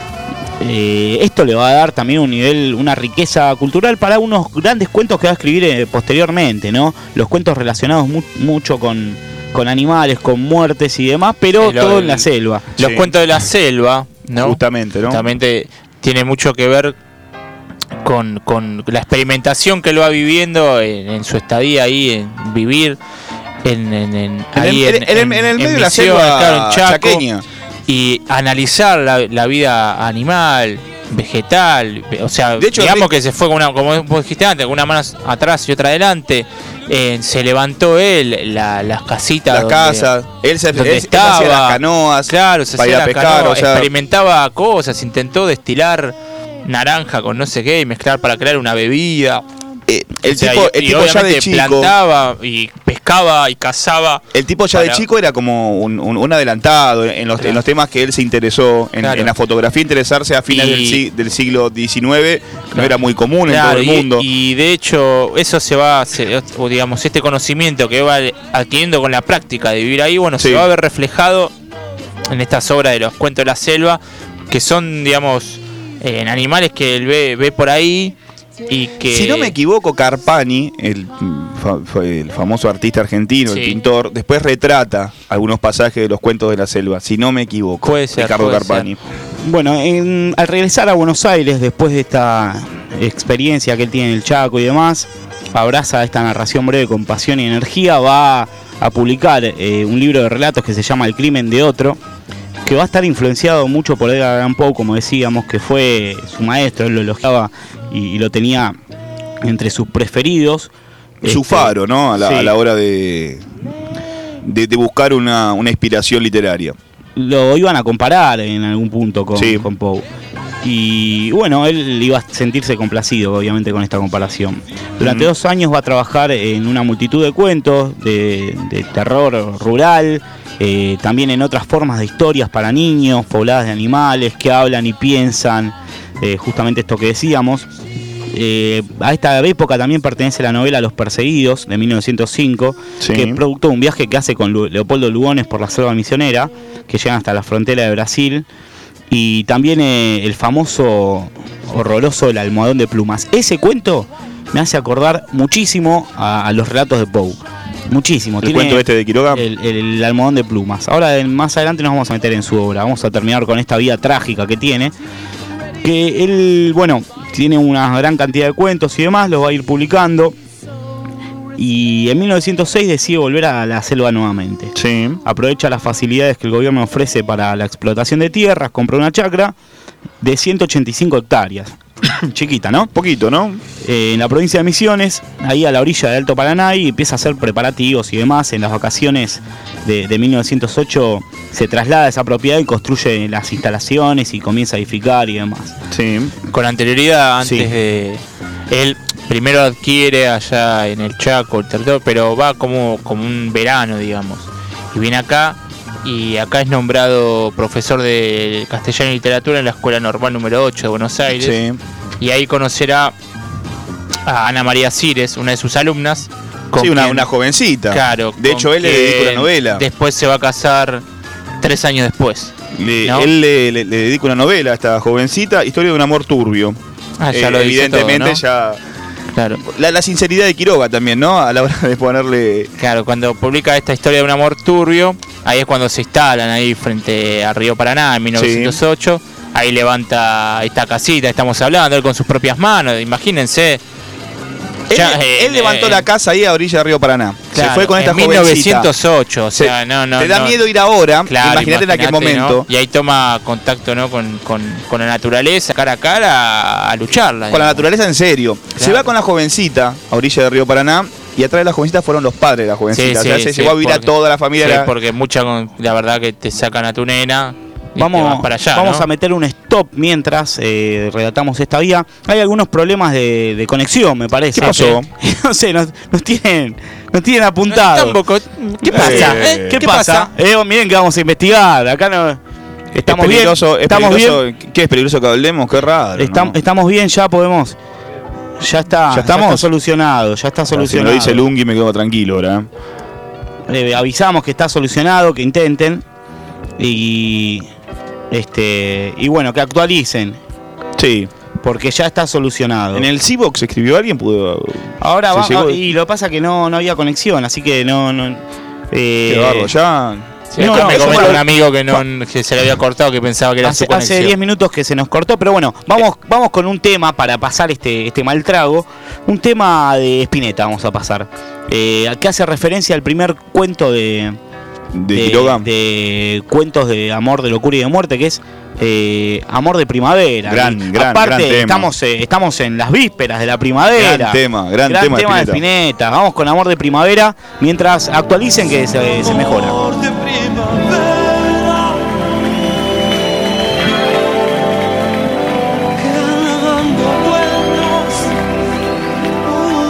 Eh, esto le va a dar también un nivel, una riqueza cultural para unos grandes cuentos que va a escribir eh, posteriormente, ¿no? Los cuentos relacionados mu mucho con, con animales, con muertes y demás, pero sí, lo, todo en la selva. Los sí. cuentos de la selva, ¿no? Justamente, ¿no? Justamente tiene mucho que ver Con, con la experimentación que lo va viviendo en, en su estadía ahí, en vivir en, en, en, ahí en, en, en, en, en el medio de la selva, claro, en Chaco, chaqueña, y analizar la, la vida animal, vegetal, o sea, de hecho, digamos que se fue con una, como vos dijiste antes, con una mano atrás y otra adelante. Eh, se levantó él la, las casitas, las donde, casas, él se donde él, estaba, él hacía las canoas, claro, se para hacía ir a pescar, canoa, o sea, experimentaba cosas, intentó destilar naranja con no sé qué y mezclar para crear una bebida. Eh, el o sea, tipo, y, el y tipo ya de chico plantaba y pescaba y cazaba. El tipo ya para... de chico era como un, un, un adelantado en los, claro. en los temas que él se interesó. En, claro. en la fotografía, interesarse a finales y... del, del siglo diecinueve claro. no era muy común claro, en todo el mundo. Y, y de hecho, eso se va, se, o digamos, este conocimiento que va adquiriendo con la práctica de vivir ahí, bueno, sí. se va a ver reflejado en estas obras de los cuentos de la selva, que son, digamos, eh, en animales que él ve, ve por ahí. Y que... Si no me equivoco, Carpani, el, fa, el famoso artista argentino, sí. el pintor, después retrata algunos pasajes de los cuentos de la selva, si no me equivoco. Puede ser, Ricardo puede Carpani. Ser. Bueno, en, al regresar a Buenos Aires, después de esta experiencia que él tiene en el Chaco y demás, abraza esta narración breve con pasión y energía, va a publicar eh, un libro de relatos que se llama El crimen de otro, que va a estar influenciado mucho por Edgar Allan Poe, como decíamos, que fue su maestro, él lo elogiaba y, y lo tenía entre sus preferidos. Su este, faro, ¿no? A la, sí. a la hora de, de, de buscar una, una inspiración literaria. Lo iban a comparar en algún punto con, sí. con Poe. Y bueno, él iba a sentirse complacido, obviamente, con esta comparación. Durante mm. dos años va a trabajar en una multitud de cuentos de, de terror rural, eh, también en otras formas de historias para niños, pobladas de animales que hablan y piensan, eh, justamente esto que decíamos. Eh, a esta época también pertenece la novela Los Perseguidos, de mil novecientos cinco, sí. que es producto de un viaje que hace con Leopoldo Lugones por la selva misionera, que llegan hasta la frontera de Brasil. Y también eh, el famoso horroroso El almohadón de plumas. Ese cuento me hace acordar muchísimo a, a los relatos de Poe. Muchísimo. ¿El Tiene cuento este de Quiroga? El, el, el almohadón de plumas. Ahora más adelante nos vamos a meter en su obra. Vamos a terminar con esta vida trágica que tiene. Que él, bueno, tiene una gran cantidad de cuentos y demás, los va a ir publicando. Y en mil novecientos seis decide volver a la selva nuevamente. Sí. Aprovecha las facilidades que el gobierno ofrece para la explotación de tierras, compra una chacra de ciento ochenta y cinco hectáreas. Chiquita, ¿no? Poquito, ¿no? Eh, en la provincia de Misiones, ahí a la orilla del Alto Paraná, y empieza a hacer preparativos y demás. En las vacaciones de, de mil novecientos ocho se traslada a esa propiedad y construye las instalaciones y comienza a edificar y demás. Sí. Con anterioridad, antes Sí. de... Él primero adquiere allá en el Chaco el territorio, pero va como, como un verano, digamos. Y viene acá, y acá es nombrado profesor de castellano y literatura en la Escuela Normal número ocho de Buenos Aires. Sí. Y ahí conocerá a Ana María Cires, una de sus alumnas. Sí, una, una jovencita. Claro. De hecho, él le dedica una novela. Después se va a casar tres años después. Le, ¿no? Él le, le, le dedica una novela a esta jovencita, Historia de un amor turbio. Ah, ya eh, lo dice evidentemente todo, ¿no? ya... Claro. La, la sinceridad de Quiroga también, ¿no? A la hora de ponerle... Claro, cuando publica esta Historia de un amor turbio, ahí es cuando se instalan ahí frente a Río Paraná en mil novecientos ocho. Sí. Ahí levanta esta casita, estamos hablando, él con sus propias manos, imagínense. Él, ya, eh, él levantó eh, la casa ahí a orilla de Río Paraná. Claro, se fue con esta en mil novecientos ocho, o sea, se, no, no. Te da no, miedo ir ahora, claro, imagínate en aquel momento. ¿no? Y ahí toma contacto, ¿no? con, con, con la naturaleza, cara a cara, a, a lucharla. Con digamos. la naturaleza en serio. Claro. Se va con la jovencita a orilla de Río Paraná. Y atrás de la jovencita fueron los padres de la jovencita. Sí, o sea, sí, se sí, llevó a vivir porque, a toda la familia. Sí, la... porque mucha, la verdad que te sacan a tu nena. Vamos, para allá, vamos ¿no? a meter un stop mientras eh, relatamos esta vía. Hay algunos problemas de, de conexión, me parece. ¿Qué pasó? No sé, nos, nos tienen nos tienen apuntados. ¿Qué pasa? Eh, ¿Qué, ¿Qué pasa? pasa? Eh, miren que vamos a investigar. Acá no estamos es peligroso, bien. Es estamos peligroso. bien. ¿Qué es peligroso que hablemos? Qué raro. Estam, ¿no? Estamos bien, ya podemos. Ya está, ¿Ya, estamos? ya está solucionado, ya está solucionado. Si me lo dice Lungi me quedo tranquilo ahora. Eh, avisamos que está solucionado, que intenten. Y este y bueno, que actualicen. Sí. Porque ya está solucionado. ¿En el C-Box escribió alguien? Pudo, Ahora va, llegó... y lo que pasa es que no, no había conexión, así que no... no eh, Qué barro, ya... Sí, no, no, me comentó un amigo que, no, que se le había cortado, que pensaba que era hace, su conexión. Hace diez minutos que se nos cortó, pero bueno, vamos, vamos con un tema para pasar este, este mal trago. Un tema de Spinetta vamos a pasar. Eh, que hace referencia al primer cuento de... De, de Quiroga. De cuentos de amor, de locura y de muerte, que es eh, Amor de Primavera. Gran, gran, Aparte, gran tema. Estamos, eh, estamos en las vísperas de la primavera. Gran tema, gran, gran tema, tema de Spinetta. de Spinetta. Vamos con Amor de Primavera, mientras actualicen que se, se mejora. Amor de primavera. Que anda dando vueltas.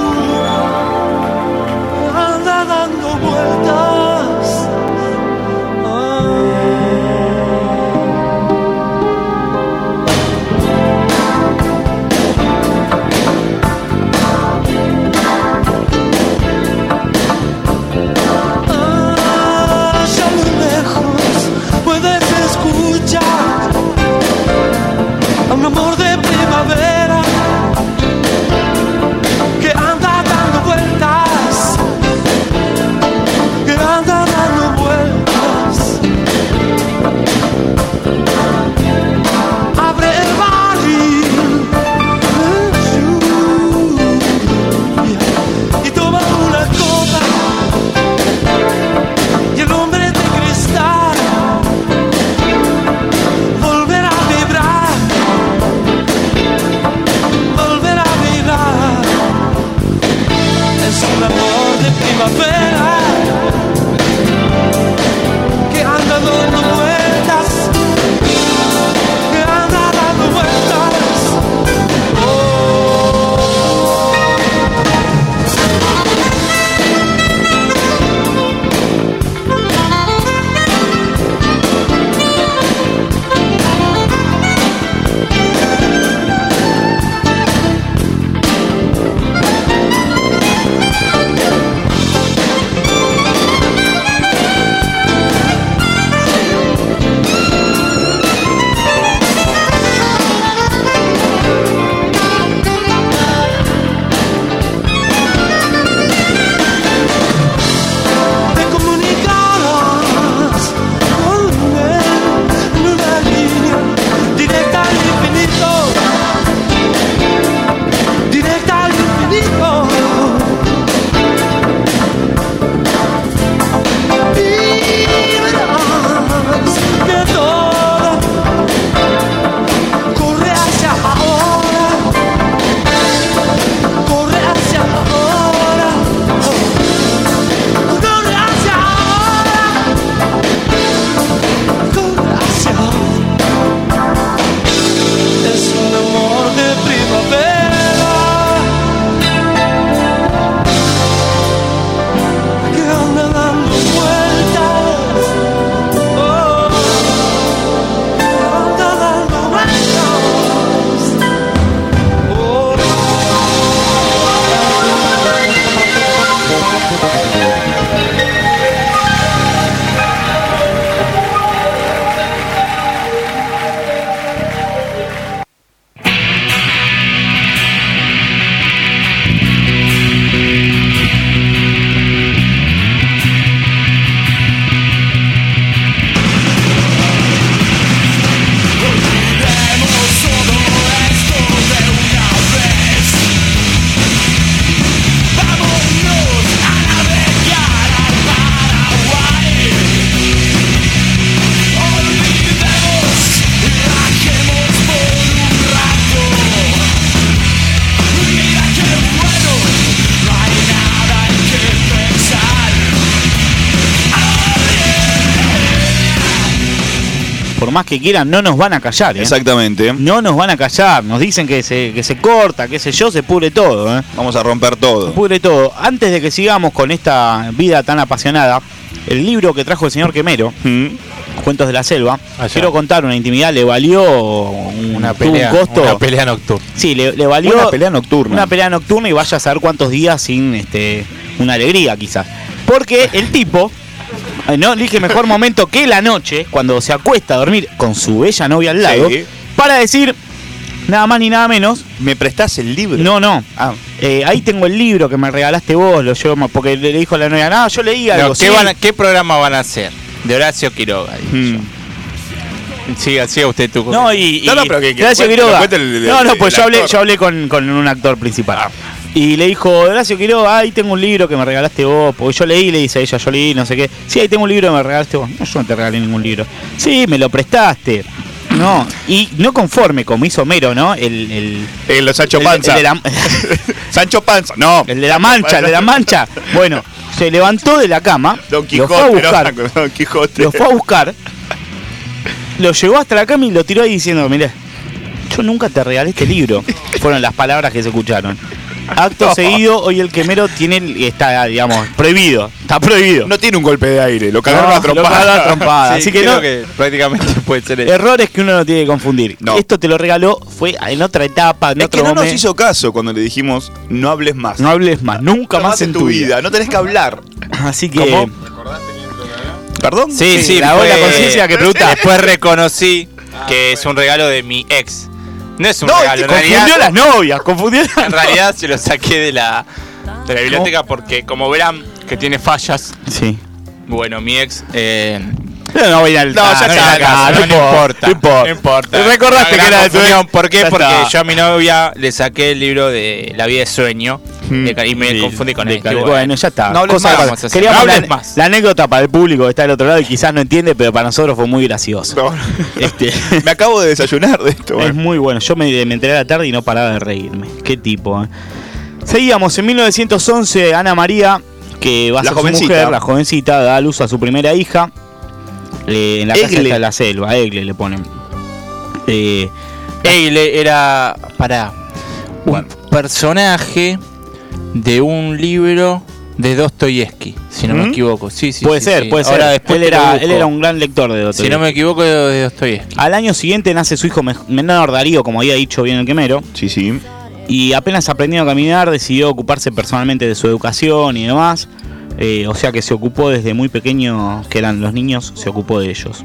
más que quieran, no nos van a callar. ¿eh? Exactamente. No nos van a callar. Nos dicen que se, que se corta, qué sé yo, se pudre todo. ¿eh? Vamos a romper todo. Se pudre todo. Antes de que sigamos con esta vida tan apasionada, el libro que trajo el señor Quemero, ¿Mm? Cuentos de la Selva, Allá. quiero contar una intimidad, le valió un, una, pelea, un costo. Una pelea nocturna. Sí, le, le valió una pelea nocturna. Una pelea nocturna y vaya a saber cuántos días sin este una alegría quizás. Porque el tipo no elige mejor momento que la noche, cuando se acuesta a dormir con su bella novia al lado, sí. para decir nada más ni nada menos. ¿Me prestás el libro? No, no. Ah. Eh, ahí tengo el libro que me regalaste vos, lo llevo, porque le dijo a la novia, no, yo leí algo. No, ¿qué, sí. van a, ¿Qué programa van a hacer? De Horacio Quiroga. Hmm. Siga, siga usted tú. No, y, y no, no, pero que, que Horacio cuente, Quiroga. Cuente el, el, no, no, pues el yo hablé, yo hablé con, con un actor principal. Ah. Y le dijo, Horacio Quiroga, ahí tengo un libro que me regalaste vos. Porque yo leí, le dice a ella, yo leí, no sé qué. Sí, ahí tengo un libro que me regalaste vos. No, yo no te regalé ningún libro. Sí, me lo prestaste. No, y no conforme, como hizo Homero, ¿no? El, el, el, el Sancho Panza. El, el de la, Sancho Panza, no. El de la mancha, el de la mancha. Bueno, se levantó de la cama, Don Quijote, lo fue a buscar, no, Don Quijote. lo fue a buscar, lo llevó hasta la cama y lo tiró ahí diciendo, mirá, yo nunca te regalé este libro. Fueron las palabras que se escucharon. Acto no. seguido, hoy el Quemero tiene, está, digamos, prohibido. Está prohibido. No tiene un golpe de aire, lo cagaron no, a trompada. Lo cagaron a trompada. Sí, así que, creo no, que prácticamente puede ser eso. Errores que uno no tiene que confundir. No. Esto te lo regaló, fue en otra etapa, en es otro que no momento. nos hizo caso cuando le dijimos, no hables más. No hables más, nunca más, más en tu vida. vida. No tenés que hablar. Así que... ¿Cómo? ¿Perdón? Sí, sí, sí la fue... la conciencia que pregunta. Después reconocí que es un regalo de mi ex. No es un no, regalo, en confundió realidad. las novias, confundió las En realidad se lo saqué de la, de la biblioteca porque, como verán, que tiene fallas. Sí. Bueno, mi ex. Eh, no, no voy al No, ya está, no, no, no importa. No importa. No importa. Recordaste que era de tu ex. ¿Por qué? Ya Porque está. yo a mi novia le saqué el libro de La vida de sueño hmm. de, y me sí, confundí con él. Bueno, bueno, ya está. No hables Cosa más. Más. Queríamos no hables la, más. La anécdota para el público que está del otro lado y quizás no entiende, pero para nosotros fue muy gracioso. No. Este. Me acabo de desayunar de esto. Es muy bueno. Yo me, me enteré a la tarde y no paraba de reírme. Qué tipo, ¿eh? Seguíamos. En mil novecientos once, Ana María, que va a la ser su mujer, la jovencita, da a luz a su primera hija. Eh, en la Egle. Casa está la selva, Egle le ponen. Eh, Egle era para un bueno. personaje de un libro de Dostoyevsky, si no ¿Mm? me equivoco. Sí, sí, puede sí, ser, sí. puede Ahora ser. Después él era, él era un gran lector de Dostoyevsky. Si no me equivoco, de Dostoyevsky. Al año siguiente nace su hijo menor, Darío, como había dicho bien el Quemero. Sí, sí. Y apenas aprendiendo a caminar, decidió ocuparse personalmente de su educación y demás. Eh, o sea que se ocupó desde muy pequeño, que eran los niños, se ocupó de ellos.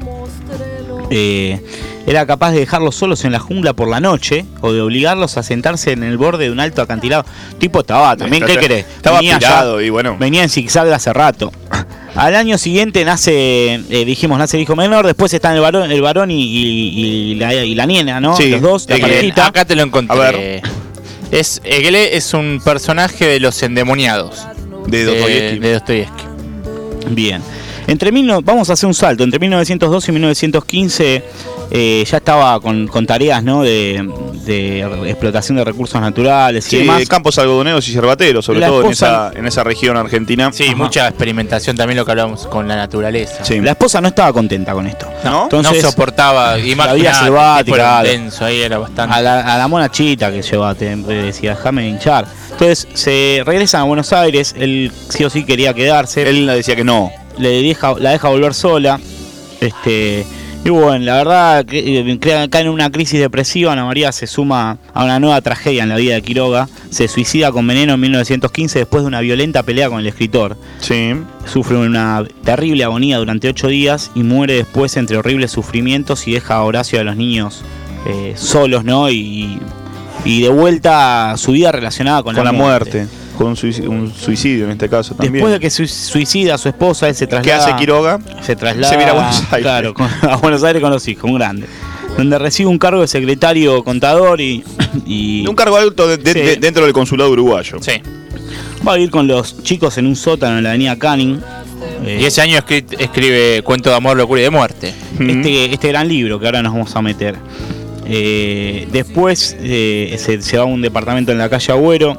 Eh, era capaz de dejarlos solos en la jungla por la noche o de obligarlos a sentarse en el borde de un alto acantilado. Tipo estaba también, ¿qué querés? Estaba venía pirado ya, y bueno. Venía en zigzag hace rato. Al año siguiente nace, eh, dijimos, nace el hijo menor, después están el varón, el varón y, y, y, la, y la niña, ¿no? Sí, los dos, la parejita. Acá te lo encontré. A ver. Es, Egle es un personaje de los endemoniados. De Dostoyevsky. De Dostoyevsky. Bien. Entre mil, vamos a hacer un salto. Entre mil novecientos doce y mil novecientos quince eh, ya estaba con, con tareas, ¿no? de, de explotación de recursos naturales y sí, demás. Campos algodoneros y cervateros, sobre la todo esposa, en, esa, en esa región argentina. Sí, ajá. Mucha experimentación también, lo que hablamos con la naturaleza. Sí. La esposa no estaba contenta con esto. No, Entonces, no soportaba. La vida selvática. Denso, ahí era bastante. A la, a la mona chita que llevaste, decía, déjame hinchar. Entonces se regresan a Buenos Aires, él sí o sí quería quedarse. Él le decía que no. Le deja, la deja volver sola. Este, y bueno, la verdad, cae en una crisis depresiva. Ana María se suma a una nueva tragedia en la vida de Quiroga. Se suicida con veneno en mil novecientos quince después de una violenta pelea con el escritor. Sí. Sufre una terrible agonía durante ocho días y muere después entre horribles sufrimientos y deja a Horacio y a los niños eh, solos, ¿no? Y, y de vuelta a su vida relacionada con, con la, la muerte. muerte. Con un suicidio, un suicidio en este caso también. Después de que se suicida a su esposa, él se traslada. ¿Qué hace Quiroga? Se traslada. Se viene a Buenos Aires. Claro, con, a Buenos Aires con los hijos, un grande. Donde recibe un cargo de secretario contador y. y un cargo alto de, de, sí. de, dentro del consulado uruguayo. Sí. Va a vivir con los chicos en un sótano en la avenida Canning. Eh, y ese año escribe, escribe Cuento de amor, locura y de muerte. Este, este gran libro que ahora nos vamos a meter. Eh, después eh, se, se va a un departamento en la calle Agüero.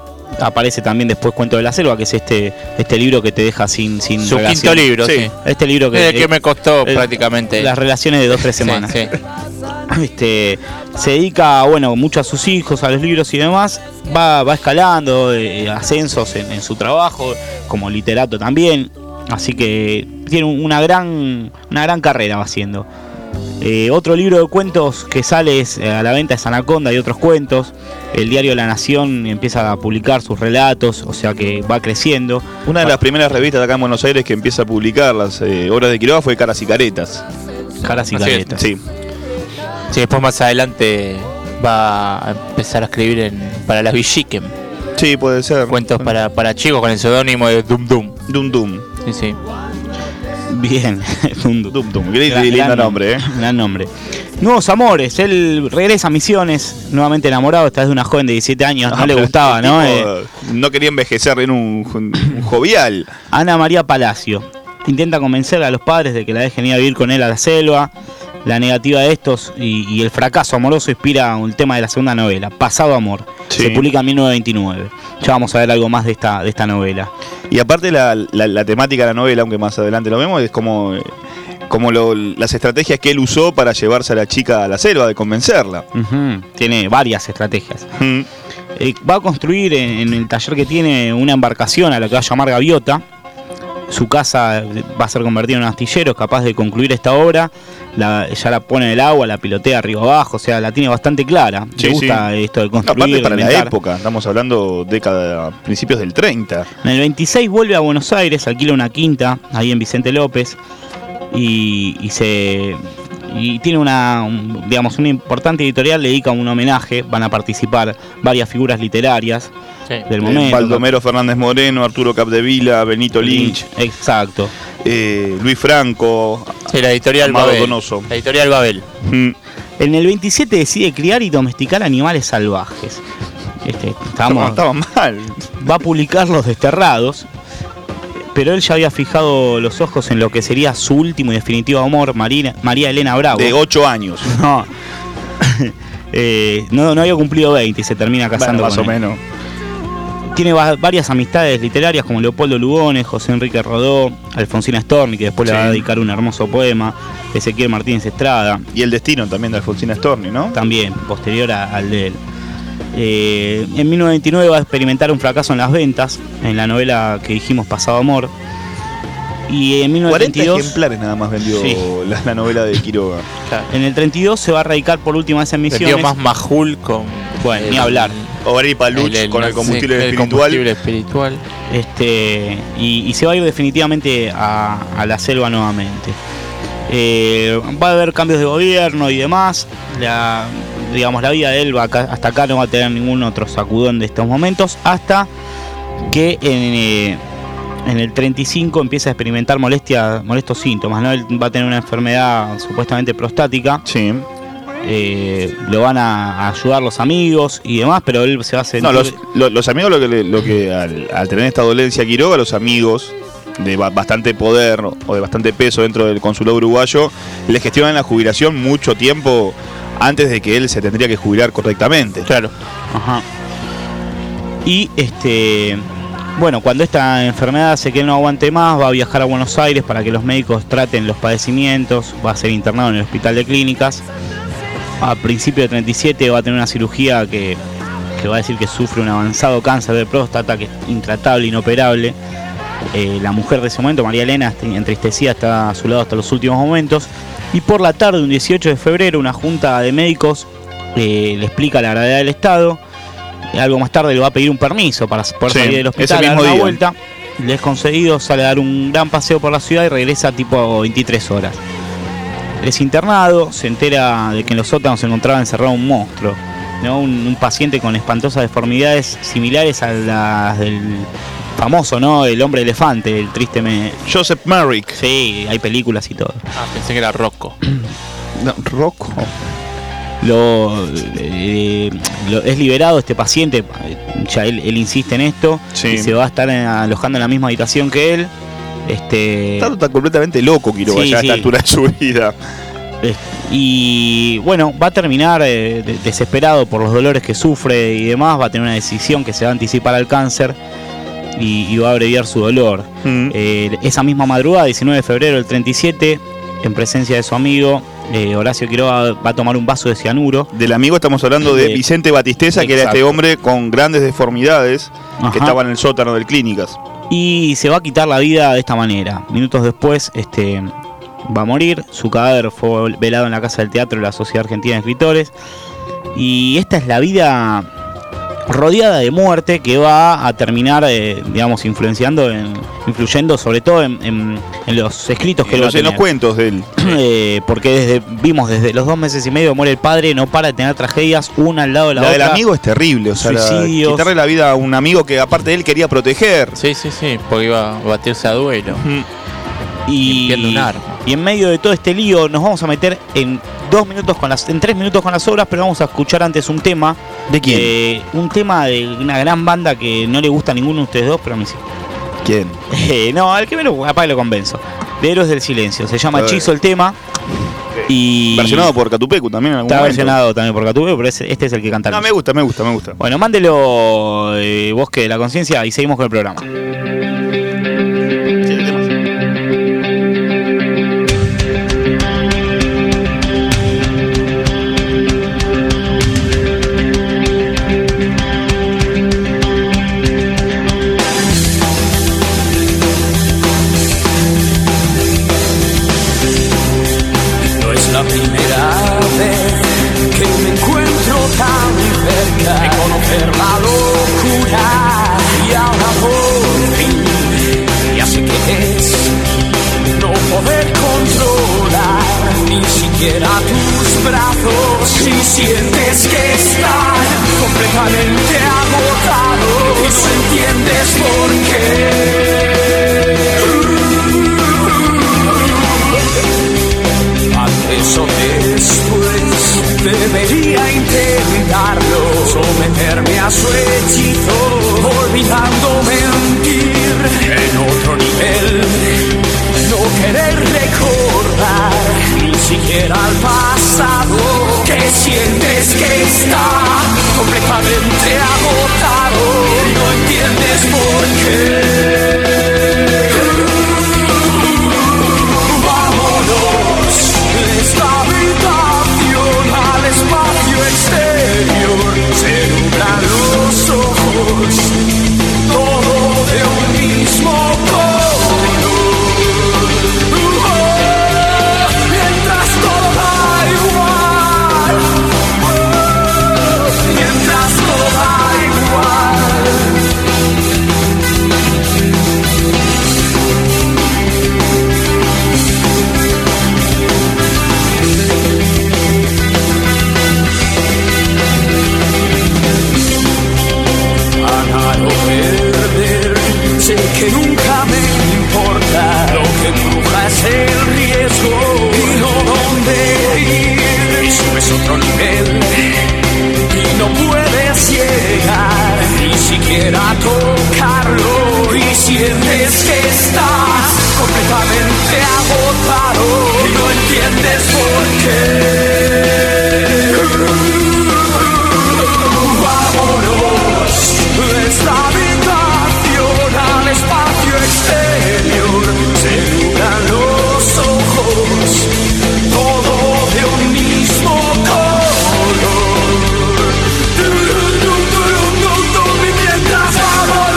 aparece también después Cuento de la Selva, que es este este libro que te deja sin sin su relación. Quinto libro, sí. sí. Este libro que, es que me costó eh, prácticamente las relaciones de dos tres semanas. Sí, sí. Este, se dedica, bueno, mucho a sus hijos, a los libros y demás. Va, va escalando eh, ascensos en, en su trabajo, como literato también. Así que tiene una gran, una gran carrera va haciendo. Eh, otro libro de cuentos que sale es, eh, a la venta es Anaconda y otros cuentos. El diario La Nación empieza a publicar sus relatos, o sea que va creciendo. Una de las primeras revistas de acá en Buenos Aires que empieza a publicar las eh, obras de Quiroga fue Caras y Caretas. Caras y Caretas. Sí. Sí, después más adelante va a empezar a escribir en, para las Villiquen. Sí, puede ser. Cuentos para, para chicos con el seudónimo de Dum Dum. Dum Dum. Sí, sí. Bien, Dum Dum. Dum. Qué lindo gran, nombre, ¿eh? Gran nombre. Nuevos amores. Él regresa a Misiones, nuevamente enamorado. Esta vez de una joven de diecisiete años. No, no le gustaba, ¿no? Eh, no quería envejecer en un, un, un jovial. Ana María Palacio. Intenta convencer a los padres de que la dejen ir a vivir con él a la selva. La negativa de estos y, y el fracaso amoroso inspira el tema de la segunda novela, Pasado Amor. Sí. Se publica en mil novecientos veintinueve. Ya vamos a ver algo más de esta, de esta novela. Y aparte la, la, la temática de la novela, aunque más adelante lo vemos, es como, como lo, las estrategias que él usó para llevarse a la chica a la selva, de convencerla. Uh-huh. Tiene varias estrategias. Uh-huh. Eh, va a construir en, en el taller que tiene una embarcación a la que va a llamar Gaviota. Su casa va a ser convertida en un astillero, capaz de concluir esta obra. La, ya la pone en el agua, la pilotea arriba abajo, o sea, la tiene bastante clara. Sí, Le gusta sí. esto de construir. Aparte para la época, estamos hablando década, principios del treinta. En el veintiséis vuelve a Buenos Aires, alquila una quinta ahí en Vicente López y, y se y tiene una, un, digamos, una importante editorial, le dedica un homenaje, van a participar varias figuras literarias. Sí. Del momento. Baldomero Fernández Moreno, Arturo Capdevila, Benito Lynch. Exacto. Eh, Luis Franco. Sí, la editorial Babel. Donoso. La editorial Babel. Mm. En el veintisiete decide criar y domesticar animales salvajes. Este, estábamos, no, estaba mal. Va a publicar Los Desterrados. Pero él ya había fijado los ojos en lo que sería su último y definitivo amor, Marina, María Elena Bravo. De ocho años. No. eh, no, no había cumplido veinte y se termina casando bueno, más con o él. menos. Tiene varias amistades literarias como Leopoldo Lugones, José Enrique Rodó, Alfonsina Storni, que después sí. le va a dedicar un hermoso poema, Ezequiel Martínez Estrada. Y El destino también de Alfonsina Storni, ¿no? También, posterior a, al de él. Eh, en mil novecientos veintinueve va a experimentar un fracaso en las ventas, en la novela que dijimos Pasado Amor. Y en mil novecientos veintidós, cuarenta ejemplares nada más vendió sí. la, la novela de Quiroga. Claro. En el treinta y dos se va a radicar por última vez en Misiones. Vendió más Majul con... Bueno, el, ni hablar. Obrey Paluch el, el, con el combustible, el espiritual. combustible espiritual. Este, y, y se va a ir definitivamente a, a la selva nuevamente. Eh, va a haber cambios de gobierno y demás. La, digamos, la vida de él va acá, hasta acá no va a tener ningún otro sacudón de estos momentos. Hasta que en, eh, en el treinta y cinco empieza a experimentar molestia, molestos síntomas, ¿no? Él va a tener una enfermedad supuestamente prostática. Sí. Eh, lo van a, a ayudar los amigos y demás, pero él se va a sentir... No, los, los, los amigos lo que, lo que al, al tener esta dolencia Quiroga, los amigos de bastante poder o de bastante peso dentro del consulado uruguayo le gestionan la jubilación mucho tiempo antes de que él se tendría que jubilar correctamente. Claro. Ajá. Y este... Bueno, cuando esta enfermedad hace que él no aguante más, va a viajar a Buenos Aires para que los médicos traten los padecimientos, va a ser internado en el Hospital de Clínicas. A principios de treinta y siete va a tener una cirugía que, que va a decir que sufre un avanzado cáncer de próstata, que es intratable, inoperable. Eh, la mujer de ese momento, María Elena, entristecida, está a su lado hasta los últimos momentos. Y por la tarde, un dieciocho de febrero, una junta de médicos eh, le explica la gravedad del estado. Algo más tarde le va a pedir un permiso para poder sí, salir del hospital, dar una vuelta. Le es concedido, sale a dar un gran paseo por la ciudad y regresa tipo veintitrés horas. Es internado, se entera de que en los sótanos se encontraba encerrado un monstruo, ¿no? un, un paciente con espantosas deformidades similares a las del famoso, ¿no? El hombre elefante, el triste me... Joseph Merrick. Sí, hay películas y todo. Ah, pensé que era Rocco. No, Rocco. Lo, eh, lo es liberado este paciente, ya él, él insiste en esto, sí. Y se va a estar en, alojando en la misma habitación que él. Este... Está, está completamente loco Quiroga sí, ya sí. a esta altura de su vida. Es, Y bueno, va a terminar eh, de- desesperado por los dolores que sufre y demás, va a tener una decisión que se va a anticipar al cáncer y, y va a abreviar su dolor. Mm. Eh, esa misma madrugada, diecinueve de febrero del treinta y siete, en presencia de su amigo, eh, Horacio Quiroga va a tomar un vaso de cianuro. Del amigo estamos hablando de Eh, Vicente Batisteza, que era este exacto. hombre con grandes deformidades Ajá. que estaba en el sótano del Clínicas. Y se va a quitar la vida de esta manera. Minutos después este, va a morir. Su cadáver fue velado en la Casa del Teatro de la Sociedad Argentina de Escritores. Y esta es la vida rodeada de muerte que va a terminar, eh, digamos, influenciando, en, influyendo sobre todo en, en- en los escritos que En él va a los, en los tener. cuentos de él. Eh, porque desde vimos desde los dos meses y medio muere el padre, no para de tener tragedias una al lado de la, La otra. del amigo es terrible, o sea, la- Suicidios. quitarle la vida a un amigo que aparte de él quería proteger. Sí, sí, sí, porque iba a batirse a duelo. Y, Limpiando un arma. y en medio de todo este lío nos vamos a meter en dos minutos con las, en tres minutos con las obras, pero vamos a escuchar antes un tema. ¿De quién? Eh, un tema de una gran banda que no le gusta a ninguno de ustedes dos, pero a mí sí. ¿Quién? Eh, no, al que me lo, capaz lo convenzo. De Héroes del Silencio. Se llama A ver. Hechizo el tema. Y Versionado por Catupecu también en algún está momento. versionado también por Catupecu, pero ese- este es el que canta. No, me gusta, me gusta, me gusta. Bueno, mándelo, eh, Bosque de la Conciencia, y seguimos con el programa. No es la primera vez que me encuentro tan cerca de conocer la locura y ahora por fin ya sé que es no poder controlar ni siquiera tus brazos si sientes que estás completamente agotado y no entiendes por qué. Antes o después debería intentarlo, someterme a su hechizo, olvidando mentir en otro nivel, no querer recordar ni siquiera al pasado, que sientes que está completamente agotado y no entiendes por qué. Vámonos de esta habitación al espacio exterior. Se nublan los ojos, todo de un mismo color. Oh, mientras todo da igual. Oh, mientras todo da igual. Ganar o perder, sé que nunca me importa. Lo que empuja es el riesgo y no dónde ir. Y subes otro nivel y no puedes llegar ni siquiera a tocarlo. Y sientes que estás completamente agotado y no entiendes por qué. Vámonos de esta habitación al espacio exterior. Se nublan los ojos, todo de un mismo color. Y mientras vámonos.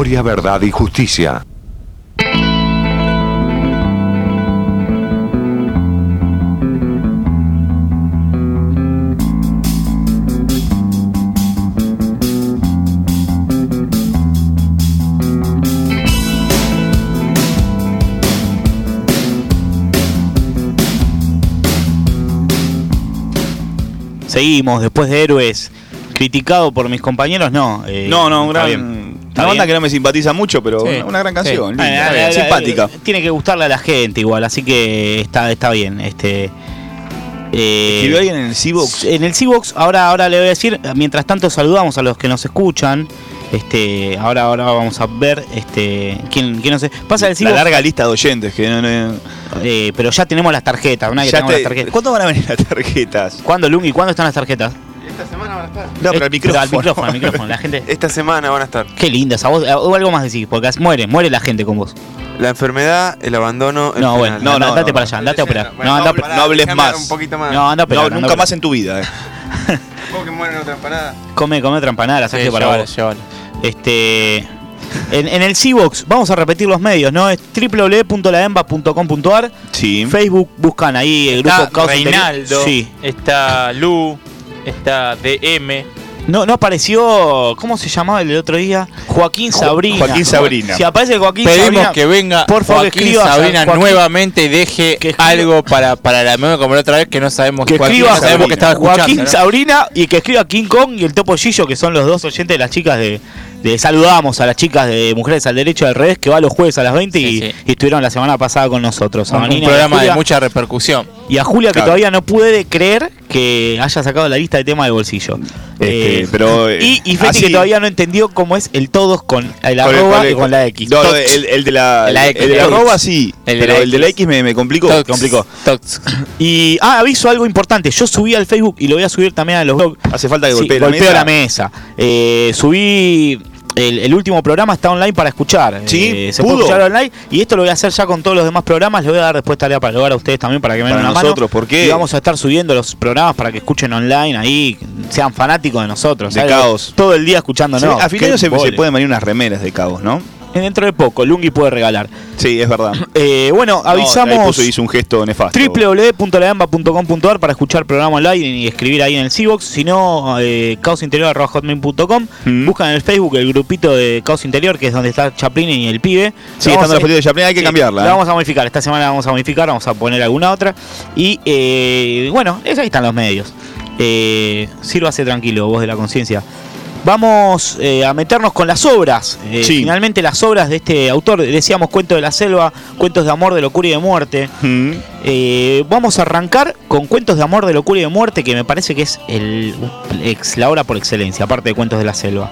Historia, verdad y justicia. Seguimos, después de Héroes, criticado por mis compañeros, no. Eh, no, no, un gran, una banda que no me simpatiza mucho, pero sí. una, una gran canción, sí. linda, eh, bien, simpática. Tiene que gustarle a la gente igual, así que está, está bien. Este, eh, ¿Escribió alguien en el C-Box? En el C-Box, ahora, ahora le voy a decir, mientras tanto saludamos a los que nos escuchan. Este, ahora, ahora vamos a ver este, quién, quién no sé. Pasa el C-Box. La larga lista de oyentes que no, no... Eh, pero ya tenemos las tarjetas, una que tenemos te... las tarjetas. ¿Cuándo van a venir las tarjetas? ¿Cuándo, Lungi? ¿Cuándo están las tarjetas? Esta semana van a estar. No, pero al micrófono. Al micrófono, al micrófono, la gente. Esta semana van a estar. Qué linda esa voz. O algo más decir, porque muere, muere la gente con vos. La enfermedad, el abandono, el No, bueno, no, no, andate no, para allá, andate a operar. Bueno, no, anda, no, no hables más. Un poquito más. No, anda a operar. No, nunca más en tu vida. Eh. ¿Vos que mueren otra empanada? Come, come otra empanada, la saqué sí, para llévale, vos. Llévale. Este... En, en el C-Box, vamos a repetir los medios, ¿no? Es doble u doble u doble u punto la emba punto com punto a r. Sí. Facebook, buscan ahí el está grupo Caos Reinaldo, sí. Está Lu, está D M. No, no apareció, ¿cómo se llamaba el del otro día? Joaquín Sabrina. Joaquín Sabrina. Si aparece Joaquín Pedimos Sabrina, que venga por favor, Joaquín escriba Sabrina Joaquín, nuevamente y deje que algo para, para la memoria como la otra vez que no sabemos que Joaquín, escriba no sabemos que estaba escuchando. Joaquín ¿no? Sabrina y que escriba King Kong y el Topo Gillo, que son los dos oyentes de las chicas de, de saludamos a las chicas de Mujeres al Derecho y al Revés, que va los jueves a las veinte sí, y, sí. y estuvieron la semana pasada con nosotros. Un, un programa Julia, de mucha repercusión. Y a Julia, claro. que todavía no puede creer que haya sacado la lista de tema de bolsillo. Este, eh, pero, eh, y y Feti, que todavía no entendió cómo es el todos con el con arroba el, y con la X. No, el, el de la, la X, el de la arroba sí, el pero de el de la X me, me complicó. Tox, complicó. Tox. Y ah, aviso algo importante. Yo subí al Facebook y lo voy a subir también a los blogs. Hace falta que sí, golpee la golpeo mesa. la mesa. Eh, subí. El, el último programa está online para escuchar. Sí, eh, se pudo. puede escuchar online. Y esto lo voy a hacer ya con todos los demás programas. Les voy a dar después tarea para lograr a ustedes también para que me den una nosotros, mano. ¿por qué? Y vamos a estar subiendo los programas para que escuchen online ahí, sean fanáticos de nosotros. De ¿sabes? Caos. Todo el día escuchándonos. Sí, a final se, se pueden venir unas remeras de Caos, ¿no? Dentro de poco, Lungi puede regalar. Sí, es verdad. Eh, bueno, avisamos. No, puso, hizo un gesto nefasto. doble u doble u doble u punto la emba punto com punto a r para escuchar programa online y escribir ahí en el C-Box. Si no, eh, caos interior arroba hotmail punto com. Mm. Buscan en el Facebook el grupito de Caos Interior, que es donde está Chaplin y el pibe. Sí, estando la fotito de Chaplin, hay que sí, cambiarla. La vamos a modificar. Esta semana la vamos a modificar, vamos a poner alguna otra. Y eh, bueno, ahí están los medios. Eh, sírvase tranquilo, voz de la conciencia. Vamos eh, a meternos con las obras. Eh, sí. Finalmente las obras de este autor. Decíamos Cuentos de la Selva, Cuentos de Amor, de Locura y de Muerte. Mm. Eh, vamos a arrancar con Cuentos de Amor, de Locura y de Muerte, que me parece que es el, ex, la obra por excelencia, aparte de Cuentos de la Selva.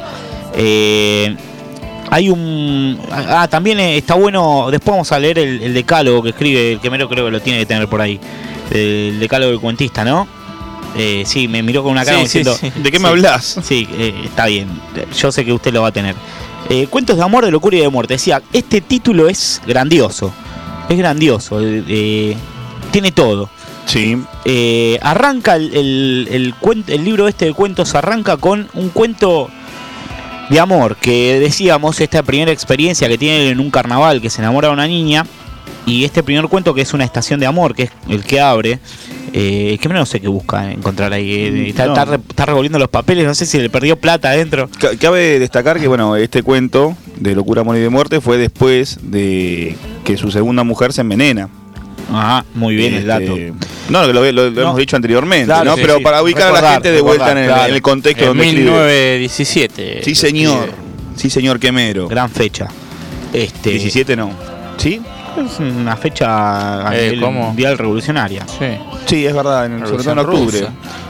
Eh, hay un... Ah, también está bueno... Después vamos a leer el, el decálogo que escribe, el que mero creo que lo tiene que tener por ahí. El decálogo del cuentista, ¿no? Eh, sí, me miró con una cara sí, diciendo... Sí, sí. ¿De qué me sí, hablas? Sí, eh, está bien. Yo sé que usted lo va a tener. Eh, Cuentos de Amor, de Locura y de Muerte. Decía, este título es grandioso. Es grandioso. Eh, tiene todo. Sí. Eh, arranca el, el, el, cuento, el libro este de cuentos arranca con un cuento de amor. Que decíamos, esta primera experiencia que tiene en un carnaval, que se enamora de una niña. Y este primer cuento que es una estación de amor, que es el que abre. Eh, que no sé qué busca encontrar ahí. Eh, está, no. está, re, está revolviendo los papeles, no sé si le perdió plata adentro. Cabe destacar que bueno, este cuento de Locura, Amor y de Muerte fue después de que su segunda mujer se envenena. Ajá, muy bien este, el dato. No, lo, lo, lo no. hemos dicho anteriormente, claro, ¿no? Sí, Pero sí. para ubicar recordar, a la gente de vuelta recordar, en, el, claro. en el contexto en donde mil novecientos diecisiete. Sí, señor. Sí, señor Quemero. Gran fecha. Este diecisiete no. ¿Sí? Es una fecha a eh, nivel ¿cómo? mundial revolucionaria. Sí, sí es verdad, en, sobre todo en octubre.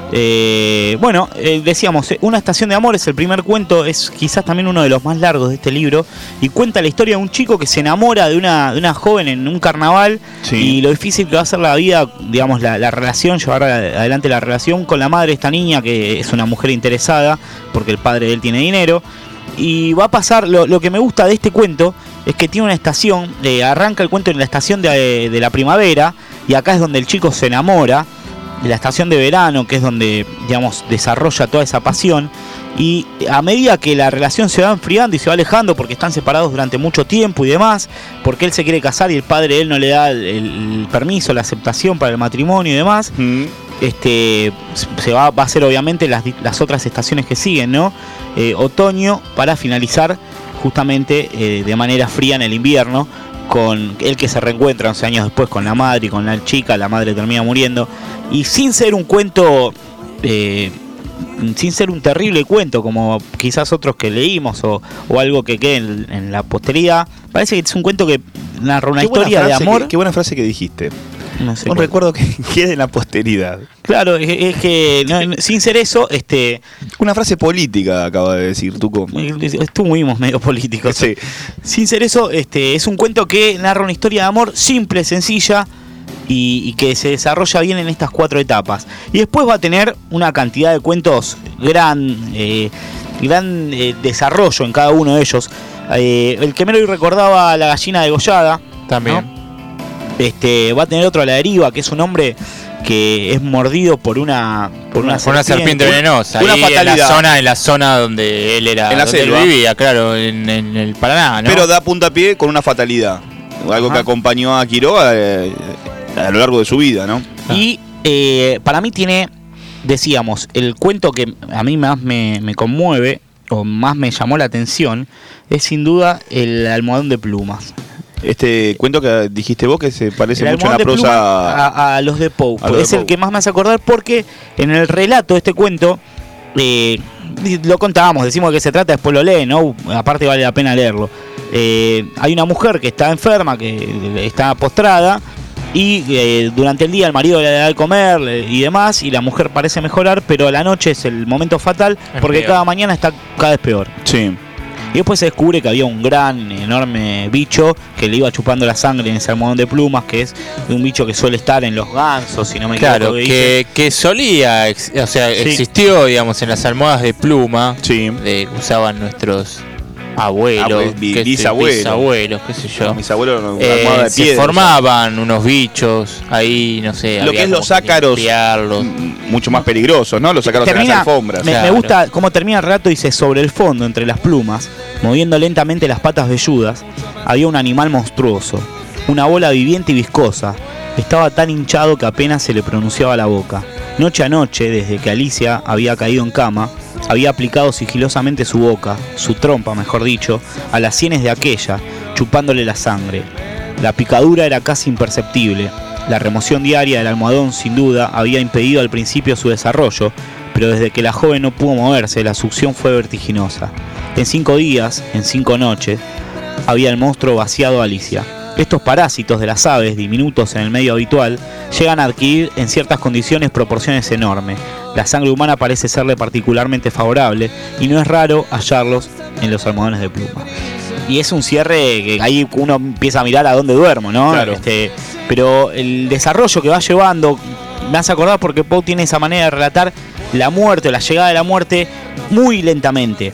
Eh, bueno, eh, decíamos, Una estación de amor es el primer cuento, es quizás también uno de los más largos de este libro, y cuenta la historia de un chico que se enamora de una, de una joven en un carnaval, sí. y lo difícil que va a ser la vida, digamos, la, la relación, llevar adelante la relación con la madre de esta niña, que es una mujer interesada, porque el padre de él tiene dinero. Y va a pasar, lo, lo que me gusta de este cuento es que tiene una estación, eh, arranca el cuento en la estación de, de la primavera, y acá es donde el chico se enamora, la estación de verano, que es donde, digamos, desarrolla toda esa pasión. Y a medida que la relación se va enfriando y se va alejando, porque están separados durante mucho tiempo y demás, porque él se quiere casar y el padre de él no le da el, el permiso, la aceptación para el matrimonio y demás, mm. este se va, va a ser obviamente las, las otras estaciones que siguen, ¿no? Eh, otoño, para finalizar justamente eh, de manera fría en el invierno, con él que se reencuentra once años después con la madre y con la chica. La madre termina muriendo, y sin ser un cuento... Eh, sin ser un terrible cuento como quizás otros que leímos o, o algo que quede en, en la posteridad, parece que es un cuento que narra una historia de amor. Qué, qué buena frase que dijiste. No sé un cuál. Recuerdo que quede en la posteridad. Claro, es, es que no, sin ser eso, este una frase política acaba de decir Tuco. Estuvimos medio políticos. Sí. Sin ser eso, este es un cuento que narra una historia de amor simple, sencilla, Y, y que se desarrolla bien en estas cuatro etapas. Y después va a tener una cantidad de cuentos gran, eh, gran eh, desarrollo en cada uno de ellos. Eh, el que me lo recordaba, La gallina degollada, también. ¿no? Este, va a tener otro, A la deriva, que es un hombre que es mordido por una por una, una, serpiente, una serpiente venenosa. Una ahí fatalidad. En la zona, en la zona donde él era, en la donde selva. Él vivía, claro, en, en el Paraná, ¿no? Pero da puntapié con una fatalidad. Algo Ajá. que acompañó a Quiroga eh, a lo largo de su vida, ¿no? Y eh, para mí tiene, decíamos, el cuento que a mí más me, me conmueve o más me llamó la atención es sin duda El almohadón de plumas. Este cuento que dijiste vos que se parece el mucho a la prosa a, a los de Poe. Es de el que más me hace acordar porque en el relato de este cuento eh, lo contábamos, decimos de qué se trata, después lo leen, ¿no? Aparte vale la pena leerlo. Eh, hay una mujer que está enferma, que está postrada, y eh, durante el día el marido le da de comer eh, y demás, y la mujer parece mejorar, pero a la noche es el momento fatal, es porque peor. Cada mañana está cada vez peor. Sí. Y después se descubre que había un gran, enorme bicho que le iba chupando la sangre en ese almohadón de plumas, que es un bicho que suele estar en los gansos, si no me equivoco. Claro, que, que solía, o sea, sí. existió, digamos, en las almohadas de pluma, sí. de, que usaban nuestros abuelos, Abue, qué bisabuelos, bisabuelos, qué sé yo. No, mis abuelos no, eh, almohada de se piedra, formaban unos bichos ahí, no sé. Lo que es los ácaros, mucho más peligrosos, ¿no? Los ácaros termina, en las alfombras. Me, claro. me gusta cómo termina el relato, dice: sobre el fondo, entre las plumas, moviendo lentamente las patas velludas, había un animal monstruoso, una bola viviente y viscosa. Estaba tan hinchado que apenas se le pronunciaba la boca. Noche a noche, desde que Alicia había caído en cama, había aplicado sigilosamente su boca, su trompa mejor dicho, a las sienes de aquella, chupándole la sangre. La picadura era casi imperceptible. La remoción diaria del almohadón sin duda había impedido al principio su desarrollo, pero desde que la joven no pudo moverse, la succión fue vertiginosa. En cinco días, en cinco noches, había el monstruo vaciado a Alicia. Estos parásitos de las aves, diminutos en el medio habitual, llegan a adquirir en ciertas condiciones proporciones enormes. La sangre humana parece serle particularmente favorable y no es raro hallarlos en los almohadones de pluma. Y es un cierre que ahí uno empieza a mirar a dónde duermo, ¿no? Claro. Este, pero el desarrollo que va llevando me hace acordar porque Poe tiene esa manera de relatar la muerte, la llegada de la muerte muy lentamente.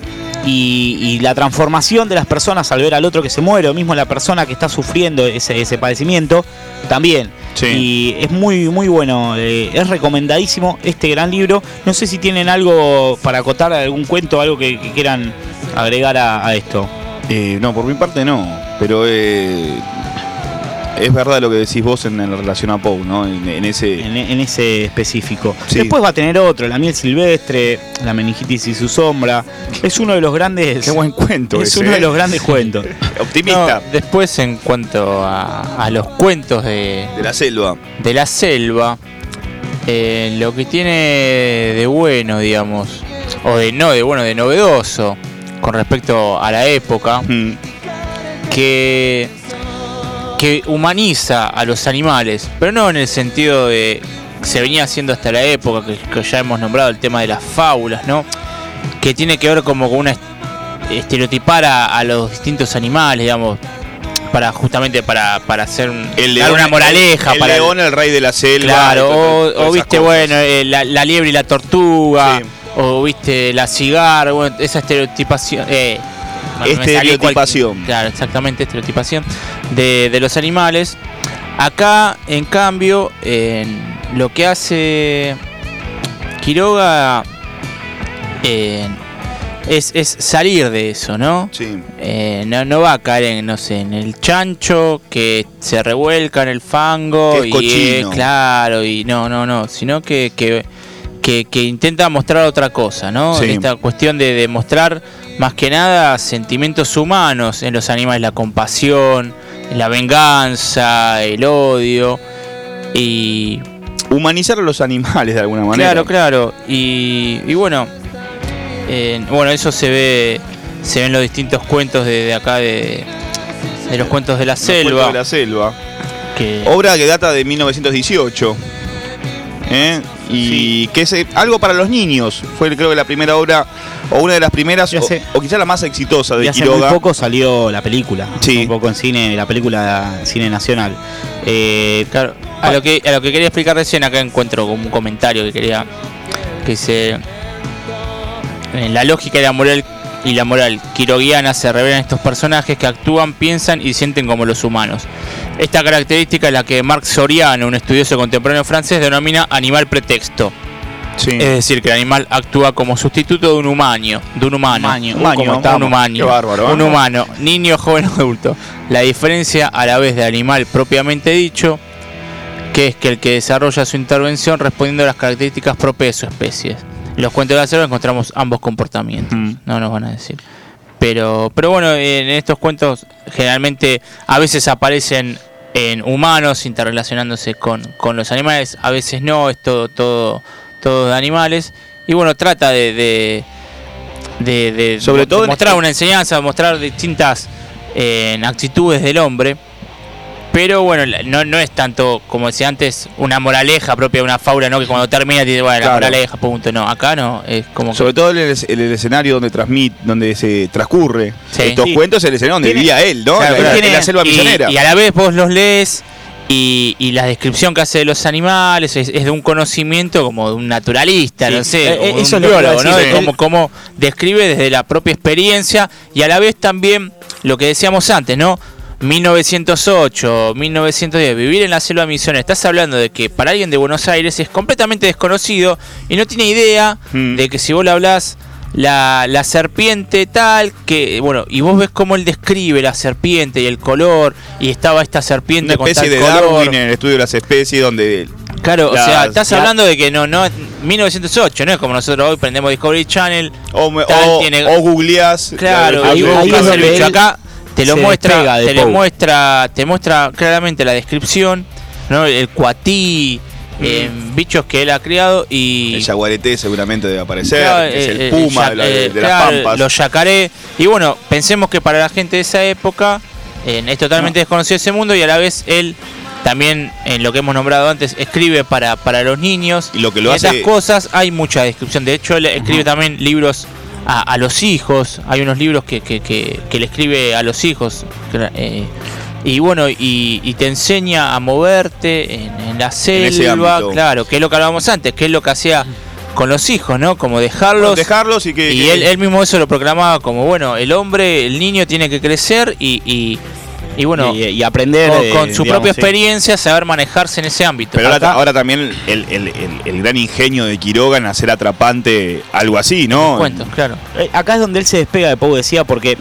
Y, y la transformación de las personas al ver al otro que se muere, o mismo la persona que está sufriendo ese, ese padecimiento, también. Sí. Y es muy, muy bueno, eh, es recomendadísimo este gran libro. No sé si tienen algo para acotar, algún cuento, algo que, que quieran agregar a, a esto. Eh, no, por mi parte no, pero eh, es verdad lo que decís vos en, en relación a Poe, ¿no? En, en ese en, en ese específico. Sí. Después va a tener otro, La miel silvestre, La meningitis y su sombra. Es uno de los grandes. Qué buen cuento. Es ese, uno ¿eh? de los grandes cuentos. Optimista. No, después, en cuanto a, a los cuentos de, de la selva, de la selva, eh, lo que tiene de bueno, digamos, o de no de bueno, de novedoso con respecto a la época, mm. que que humaniza a los animales, pero no en el sentido de que se venía haciendo hasta la época, que, que ya hemos nombrado el tema de las fábulas, ¿no? Que tiene que ver como con una estereotipar a, a los distintos animales, digamos, para justamente para, para hacer un, el dar león, una moraleja. El, el para león, el, el rey de la selva. Claro, o, o viste, cosas. bueno, eh, la, la liebre y la tortuga, sí. O viste, la cigarra, bueno, esa estereotipación. Eh, Estereotipación. Cual, claro, exactamente, estereotipación de, de los animales. Acá, en cambio, en, lo que hace Quiroga eh, es, es salir de eso, ¿no? Sí. Eh, no, no va a caer en, no sé, en el chancho que se revuelca en el fango. Que es y cochino. eh, claro, y no, no, no, sino que, que, que, que intenta mostrar otra cosa, ¿no? Sí. Esta cuestión de demostrar más que nada sentimientos humanos en los animales, la compasión, la venganza, el odio y humanizar a los animales de alguna manera. Claro, claro. Y, y bueno, eh, bueno, eso se ve, se ve en los distintos cuentos de, de acá de, de los cuentos de la los selva. Cuentos de la selva. Que... Obra que data de mil novecientos dieciocho. ¿Eh? Y sí. que es eh, algo para los niños. Fue creo que la primera obra, o una de las primeras, o, o quizá la más exitosa de y hace Quiroga. Hace muy poco salió la película. Sí. Un poco en cine, la película Cine Nacional. Eh, claro, a lo que a lo que quería explicar recién, acá encuentro como un comentario que quería que se en la lógica de la moral y la moral quiroguiana se revelan estos personajes que actúan, piensan y sienten como los humanos. Esta característica es la que Marc Soriano, un estudioso contemporáneo francés, denomina animal pretexto. Sí. Es decir, que el animal actúa como sustituto de un humano, de un humano, Maño. un, Maño, como está, un humano, Qué bárbaro, ¿eh? un humano, niño, joven o adulto. La diferencia a la vez del animal propiamente dicho, que es que el que desarrolla su intervención respondiendo a las características propias de su especie. En los cuentos de la selva encontramos ambos comportamientos, mm. no nos van a decir. Pero, pero bueno, en estos cuentos generalmente a veces aparecen en humanos interrelacionándose con, con los animales, a veces no, es todo, todo, todo de animales. Y bueno, trata de, de, de, de sobre de todo mostrar una enseñanza, mostrar distintas eh, actitudes del hombre. Pero bueno, no, no es tanto, como decía antes, una moraleja propia de una fábula, ¿no? Que cuando termina te dice, bueno, claro, la moraleja, punto. No, acá no, es como sobre que... todo en el, en el escenario donde transmite, donde se transcurre sí. estos sí. cuentos, el escenario donde ¿Tiene? vivía él, ¿no? Claro, en, la, tiene, en la selva y, misionera. Y a la vez vos los lees y, y la descripción que hace de los animales es, es de un conocimiento como de un naturalista, sí. no sé, eh, como eso un es lo biólogo, que ¿no? decir, De cómo, cómo describe desde la propia experiencia y a la vez también lo que decíamos antes, ¿no? mil novecientos ocho, mil novecientos diez, vivir en la selva misionera. Estás hablando de que para alguien de Buenos Aires es completamente desconocido y no tiene idea mm. de que si vos le hablás la, la serpiente tal, que bueno, y vos ves cómo él describe la serpiente y el color, y estaba esta serpiente una especie con tal de color. Darwin en el estudio de las especies donde... Claro, las, o sea, estás la... hablando de que no, no, mil novecientos ocho, no es como nosotros hoy prendemos Discovery Channel. O, me, tal, o, tiene... o googleás. Claro, ahí, ahí es donde él... acá te lo muestra, te lo muestra, te muestra claramente la descripción, ¿no? El cuatí, mm. eh, bichos que él ha criado y el yaguareté seguramente debe aparecer, claro, que es el, el puma el, de, la, de, de claro, las pampas, los yacaré. Y bueno, pensemos que para la gente de esa época eh, es totalmente no. desconocido ese mundo y a la vez él también, en lo que hemos nombrado antes, escribe para, para los niños. Y lo que lo en hace... estas cosas hay mucha descripción. De hecho, él escribe uh-huh. también libros A, a los hijos, hay unos libros que, que, que, que le escribe a los hijos eh, y bueno, y, y te enseña a moverte en, en la selva, en claro, que es lo que hablábamos antes, que es lo que hacía con los hijos, ¿no? Como dejarlos, bueno, dejarlos y que, y que... Él, él mismo eso lo proclamaba como, bueno, el hombre, el niño tiene que crecer y, y Y bueno, y, y aprender con, con su digamos, propia sí. experiencia, saber manejarse en ese ámbito. Pero ahora, ahora también el, el, el, el gran ingenio de Quiroga en hacer atrapante algo así, ¿no? Cuentos, claro. Eh, acá es donde él se despega de Poe, decía, porque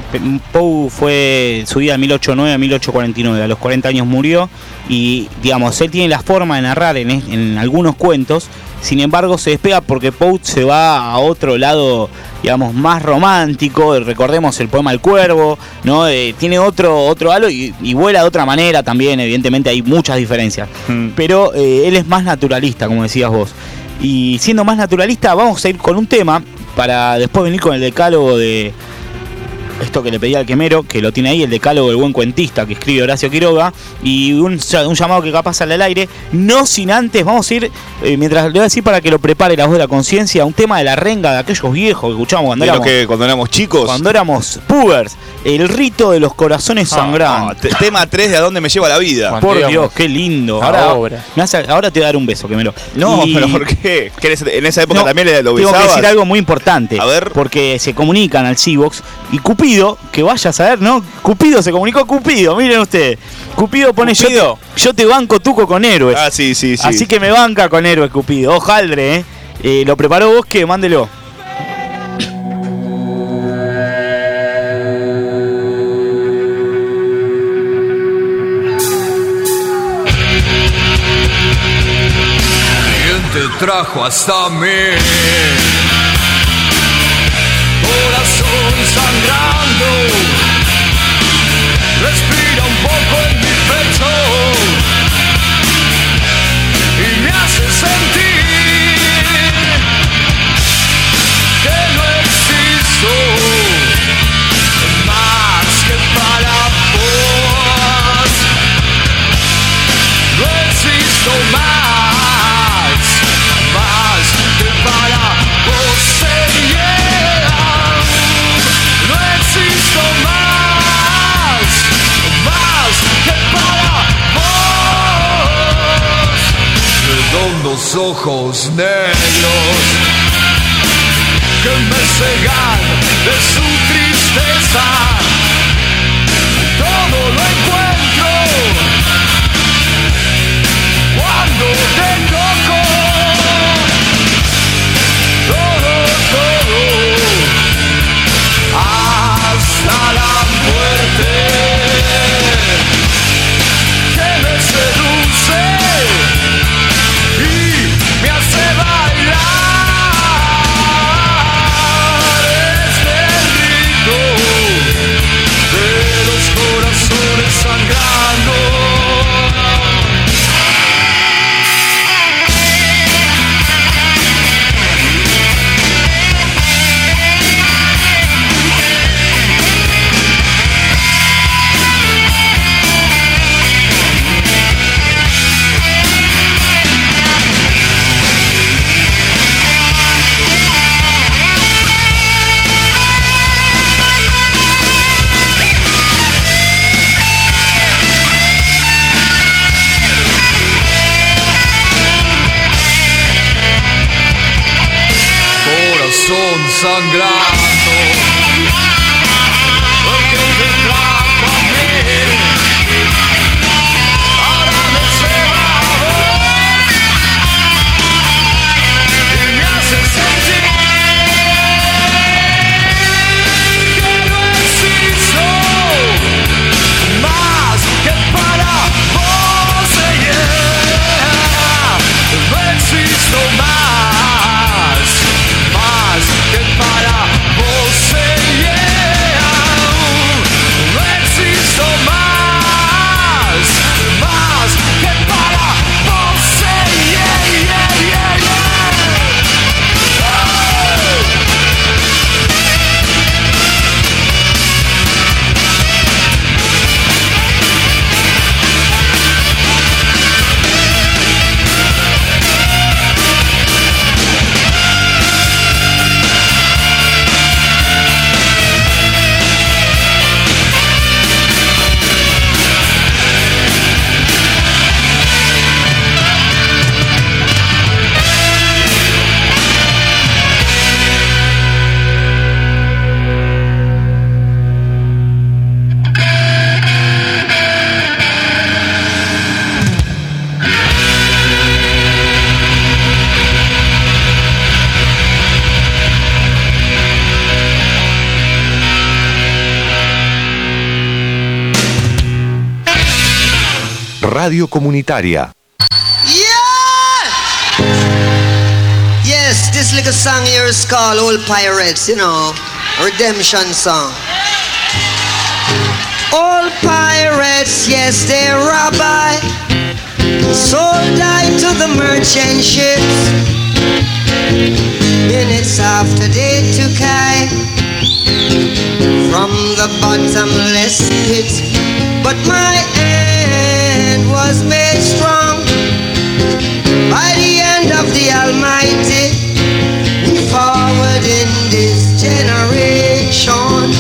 Poe fue su vida de mil ochocientos nueve a mil ochocientos cuarenta y nueve, a los cuarenta años murió y digamos, él tiene la forma de narrar en, en algunos cuentos, sin embargo se despega porque Poe se va a otro lado, digamos, más romántico, recordemos el poema El Cuervo, ¿no? Eh, tiene otro, otro halo y, y vuela de otra manera también, evidentemente hay muchas diferencias, mm. pero eh, él es más naturalista, como decías vos, y siendo más naturalista vamos a ir con un tema para después venir con el decálogo de esto que le pedí al quemero, que lo tiene ahí, el decálogo del buen cuentista que escribe Horacio Quiroga, y un, un llamado que capaz sale al aire, no sin antes, vamos a ir, eh, mientras le voy a decir para que lo prepare la voz de la conciencia, un tema de la renga de aquellos viejos que escuchábamos cuando de éramos, que cuando éramos chicos, cuando éramos pubers, el rito de los corazones sangrantes. Ah, ah, tema tres de A dónde me lleva la vida. Cuando Por Dios, qué lindo. Ahora, me hace, ahora te voy a dar un beso, quemero. No, y... pero ¿por qué? ¿Que en esa época no, también le lo besabas? Tengo que decir algo muy importante. A ver. Porque se comunican al Civox y Cupido Cupido, que vaya a saber, ¿no? Cupido se comunicó Cupido, miren ustedes. Cupido pone yo te, yo te banco Tuco con Héroes. Ah, sí, sí, sí. Así que me banca con Héroes, Cupido. Ojaldre, ¿eh? eh lo preparó Bosque, mándelo. Te trajo hasta mí, corazón sangrando, respira un poco en mi pecho y me hace sentir que no existo más que para vos, no existo más. Redondos ojos negros que me cegan de su tristeza. Todo lo encuentro cuando te toco. Todo, todo, hasta la muerte que me seduce. Me hace bailar este ritmo de los corazones sangrando. Sangrando, porque te trajo a mí, ahora me ceba a vos y me hace sentir que no existo más que para vos, yeah. No existo más, más que para vos, yeah. No existo más, más que para vos, yeah, yeah, yeah, yeah. Oh. Radio Comunitaria. Yeah! Yes, this little song here is called Old Pirates, you know, redemption song. Old pirates, yes, they rob I, sold I to the merchant ships. Minutes after they took I from the bottomless pit, but my hand was made strong by the hand of the Almighty. Forward in this generation,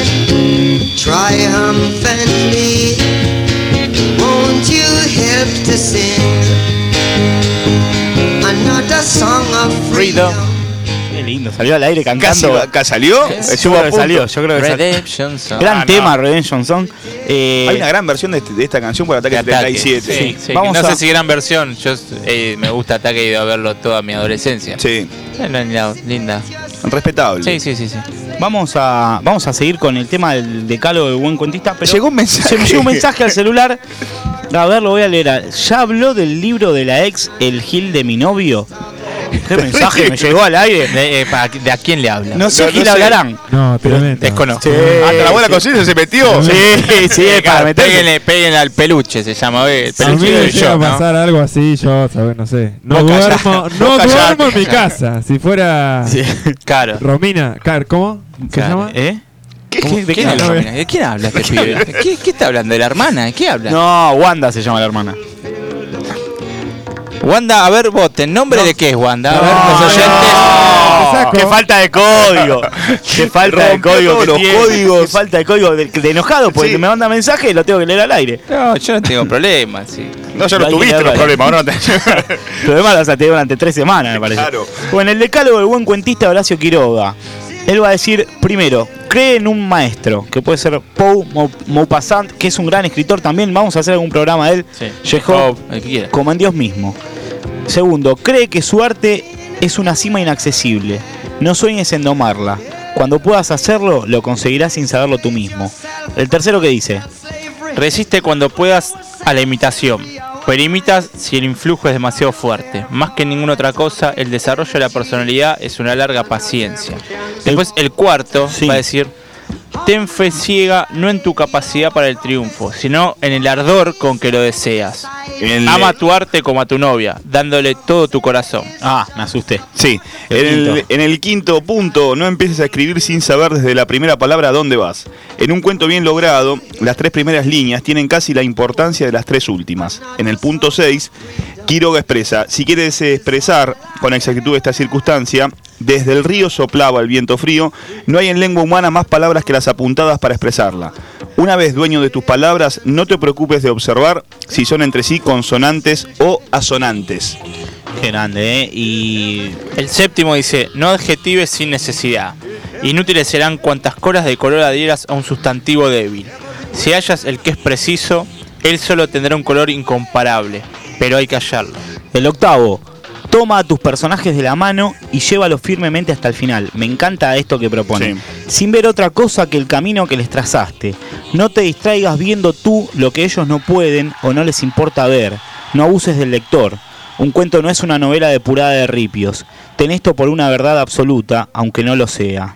triumphantly, won't you help to sing another song of freedom? lindo. Salió al aire cantando. ¿Casi salió? Yo creo que salió. Yo creo que Redemption Song. Gran Ah, tema, no. Redemption Song. Eh, Hay una gran versión de, este- de esta canción por Ataque, De Ataque. treinta y siete. Sí, sí, Vamos no a- sé si gran versión. Yo eh, me gusta Ataque y he ido a verlo toda mi adolescencia. Sí. Linda. linda. Respetable. Sí, sí, sí, sí. Vamos a, vamos a seguir con el tema del decálogo del buen cuentista. Pero Llegó un mensaje. Se me llegó un mensaje al celular. A ver, lo voy a leer. ¿Ya habló del libro de la ex, El Gil de mi novio? ¿Qué mensaje me llegó al aire? De, eh, para- ¿de a quién le habla? No sé No, quién no sé. hablarán. No, tremendo. Desconozco. Sí, Hasta la buena sí. conciencia se metió. Sí, sí, es para meterse. Péguenle, péguenle al peluche, se llama. ¿Ve? El A mí peluche me de llega yo, a ¿no? pasar algo así, yo, ¿sabes? No sé. No Vos callá. duermo, no Vos callá. duermo en mi casa. Si fuera Claro. Romina, Car, ¿cómo? ¿Qué se Claro. llama? ¿Eh? ¿Qué, ¿Cómo? qué, ¿De quién quién habla? habla? Romina? ¿De quién habla este pibe? ¿Qué, ¿Qué está hablando? ¿De la hermana? ¿De qué habla? No, Wanda se llama la hermana. Wanda, a ver, voten. ¿Nombre de qué es Wanda? A ver, No, los oyentes. no. Qué falta de código. Qué falta de Rompió código. todos que los tiene. códigos. Qué falta de código de, de enojado porque Sí. me manda mensaje y lo tengo que leer al aire. No, yo no tengo problema, sí. No, ya No lo hay que tuviste los leerlo. problemas. Ahora no te... Lo demás lo vas a tener durante tres semanas, me parece. Claro. Bueno, el decálogo del buen cuentista Horacio Quiroga. Él va a decir, primero, cree en un maestro, que puede ser Paul Mau- Maupassant, que es un gran escritor también. Vamos a hacer algún programa de él. Sí. Chekhov, Oh, el que quiera. como en Dios mismo. Segundo, cree que su arte es una cima inaccesible. No sueñes en domarla. Cuando puedas hacerlo, lo conseguirás sin saberlo tú mismo. El tercero, que dice, Resiste cuando puedas a la imitación, pero imitas si el influjo es demasiado fuerte. Más que ninguna otra cosa, el desarrollo de la personalidad es una larga paciencia. Después, el cuarto Sí. va a decir: ten fe ciega no en tu capacidad para el triunfo, sino en el ardor con que lo deseas. El- Ama tu arte como a tu novia, dándole todo tu corazón. ah, me asusté. Sí, El en el, quinto. en el quinto punto, no empieces a escribir sin saber desde la primera palabra a dónde vas. En un cuento bien logrado, las tres primeras líneas tienen casi la importancia de las tres últimas. En el punto seis, Quiroga expresa, si quieres expresar con exactitud esta circunstancia, desde el río soplaba el viento frío, no hay en lengua humana más palabras que las apuntadas para expresarla. Una vez dueño de tus palabras, no te preocupes de observar si son entre sí consonantes o asonantes. Qué grande, ¿eh? Y El séptimo dice: no adjetives sin necesidad. Inútiles serán cuantas coras de color adhieras a un sustantivo débil. Si hallas el que es preciso, él solo tendrá un color incomparable, pero hay que hallarlo. el octavo, toma a tus personajes de la mano y llévalos firmemente hasta el final. Me encanta esto que propone. Sí. Sin ver otra cosa que el camino que les trazaste. No te distraigas viendo tú lo que ellos no pueden o no les importa ver. No abuses del lector. Un cuento no es una novela depurada de ripios. Ten esto por una verdad absoluta, aunque no lo sea.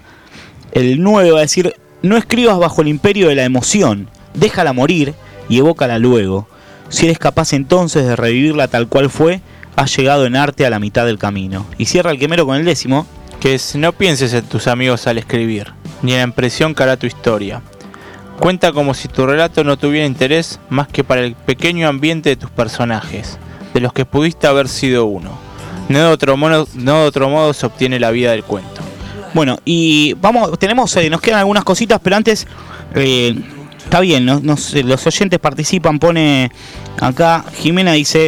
El nueve va a decir, no escribas bajo el imperio de la emoción. Déjala morir y evócala luego. Si eres capaz entonces de revivirla tal cual fue, has llegado en arte a la mitad del camino. Y cierra el quemero con el décimo. Que es: no pienses en tus amigos al escribir, ni en la impresión que hará tu historia. Cuenta como si tu relato no tuviera interés más que para el pequeño ambiente de tus personajes, de los que pudiste haber sido uno. No de otro modo, no de otro modo se obtiene la vida del cuento. Bueno, y vamos, tenemos, eh, nos quedan algunas cositas, pero antes, eh, está bien, ¿no? Nos- los oyentes participan, pone acá, Jimena dice,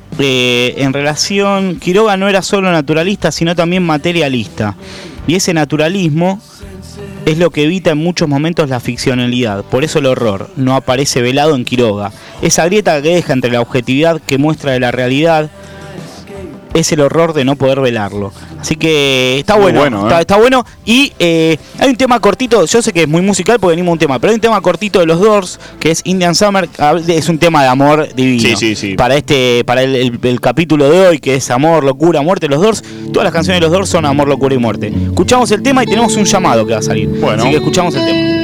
eh, en relación, Quiroga no era solo naturalista, sino también materialista. Y ese naturalismo es lo que evita en muchos momentos la ficcionalidad. Por eso el horror no aparece velado en Quiroga. Esa grieta que deja entre la objetividad que muestra de la realidad es el horror de no poder velarlo. Así que está Muy bueno, bueno, está, ¿eh? está bueno. Y eh, hay un tema cortito, yo sé que es muy musical porque venimos a un tema, pero hay un tema cortito de los Doors que es Indian Summer. Es un tema de amor divino. Sí, sí, sí. Para este, para el, el- el capítulo de hoy, que es amor, locura, muerte, los Doors. Todas las canciones de los Doors son amor, locura y muerte. Escuchamos el tema y tenemos un llamado que va a salir. Bueno. Así que escuchamos el tema.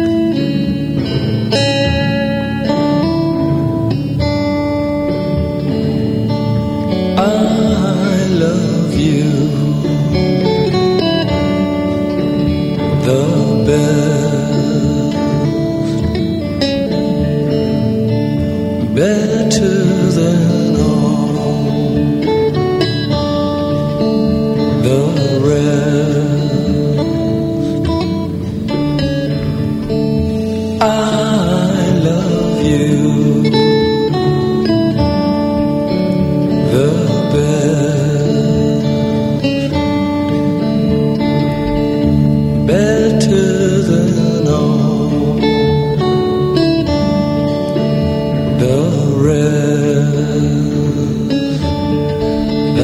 I love you the best, better than all the rest.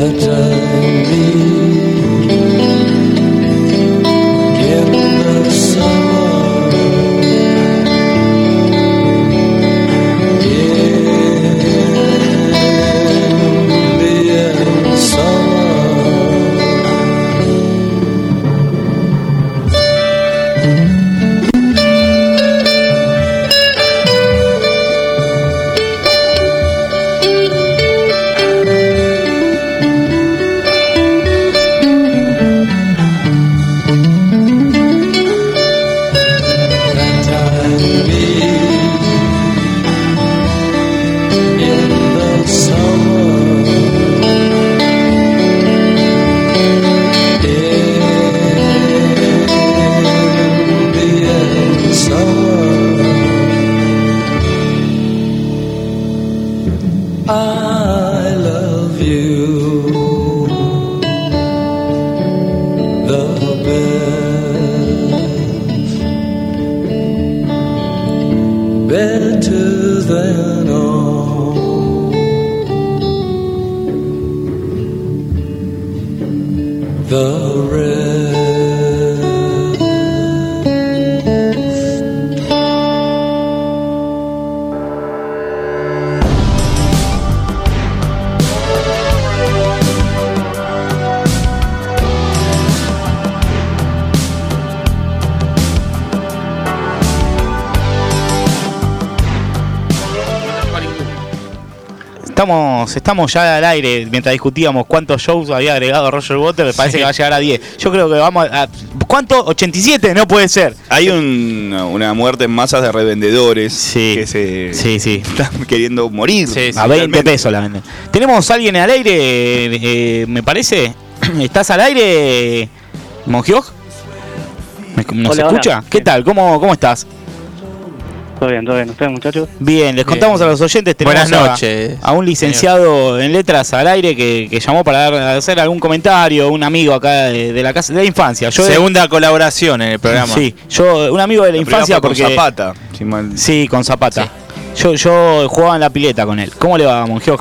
Estamos, estamos ya al aire mientras discutíamos cuántos shows había agregado Roger Waters. Parece sí. que va a llegar a diez. Yo creo que vamos a... ¿Cuánto? ¿ochenta y siete? No puede ser. Hay un, una muerte en masas de revendedores sí. que se sí, sí. están queriendo morir. Sí, sí, a veinte pesos la venden. Tenemos a alguien al aire, eh, me parece. ¿Estás al aire, Monjioj? ¿Nos hola, escucha? Hola. ¿Qué tal? ¿Cómo, cómo estás? Todo bien, todo bien. ¿Ustedes, muchachos? Bien, les contamos bien. A los oyentes. Tenemos Buenas noches. A, a un licenciado señor. En letras al aire que, que llamó para dar, hacer algún comentario. Un amigo acá de, de la casa de la infancia. Yo Segunda de, colaboración en el programa. Sí, yo, un amigo de la, la infancia porque. Con Zapata. Si mal... Sí, con Zapata. Sí. Yo, yo jugaba en la pileta con él. ¿Cómo le va, Monjioj?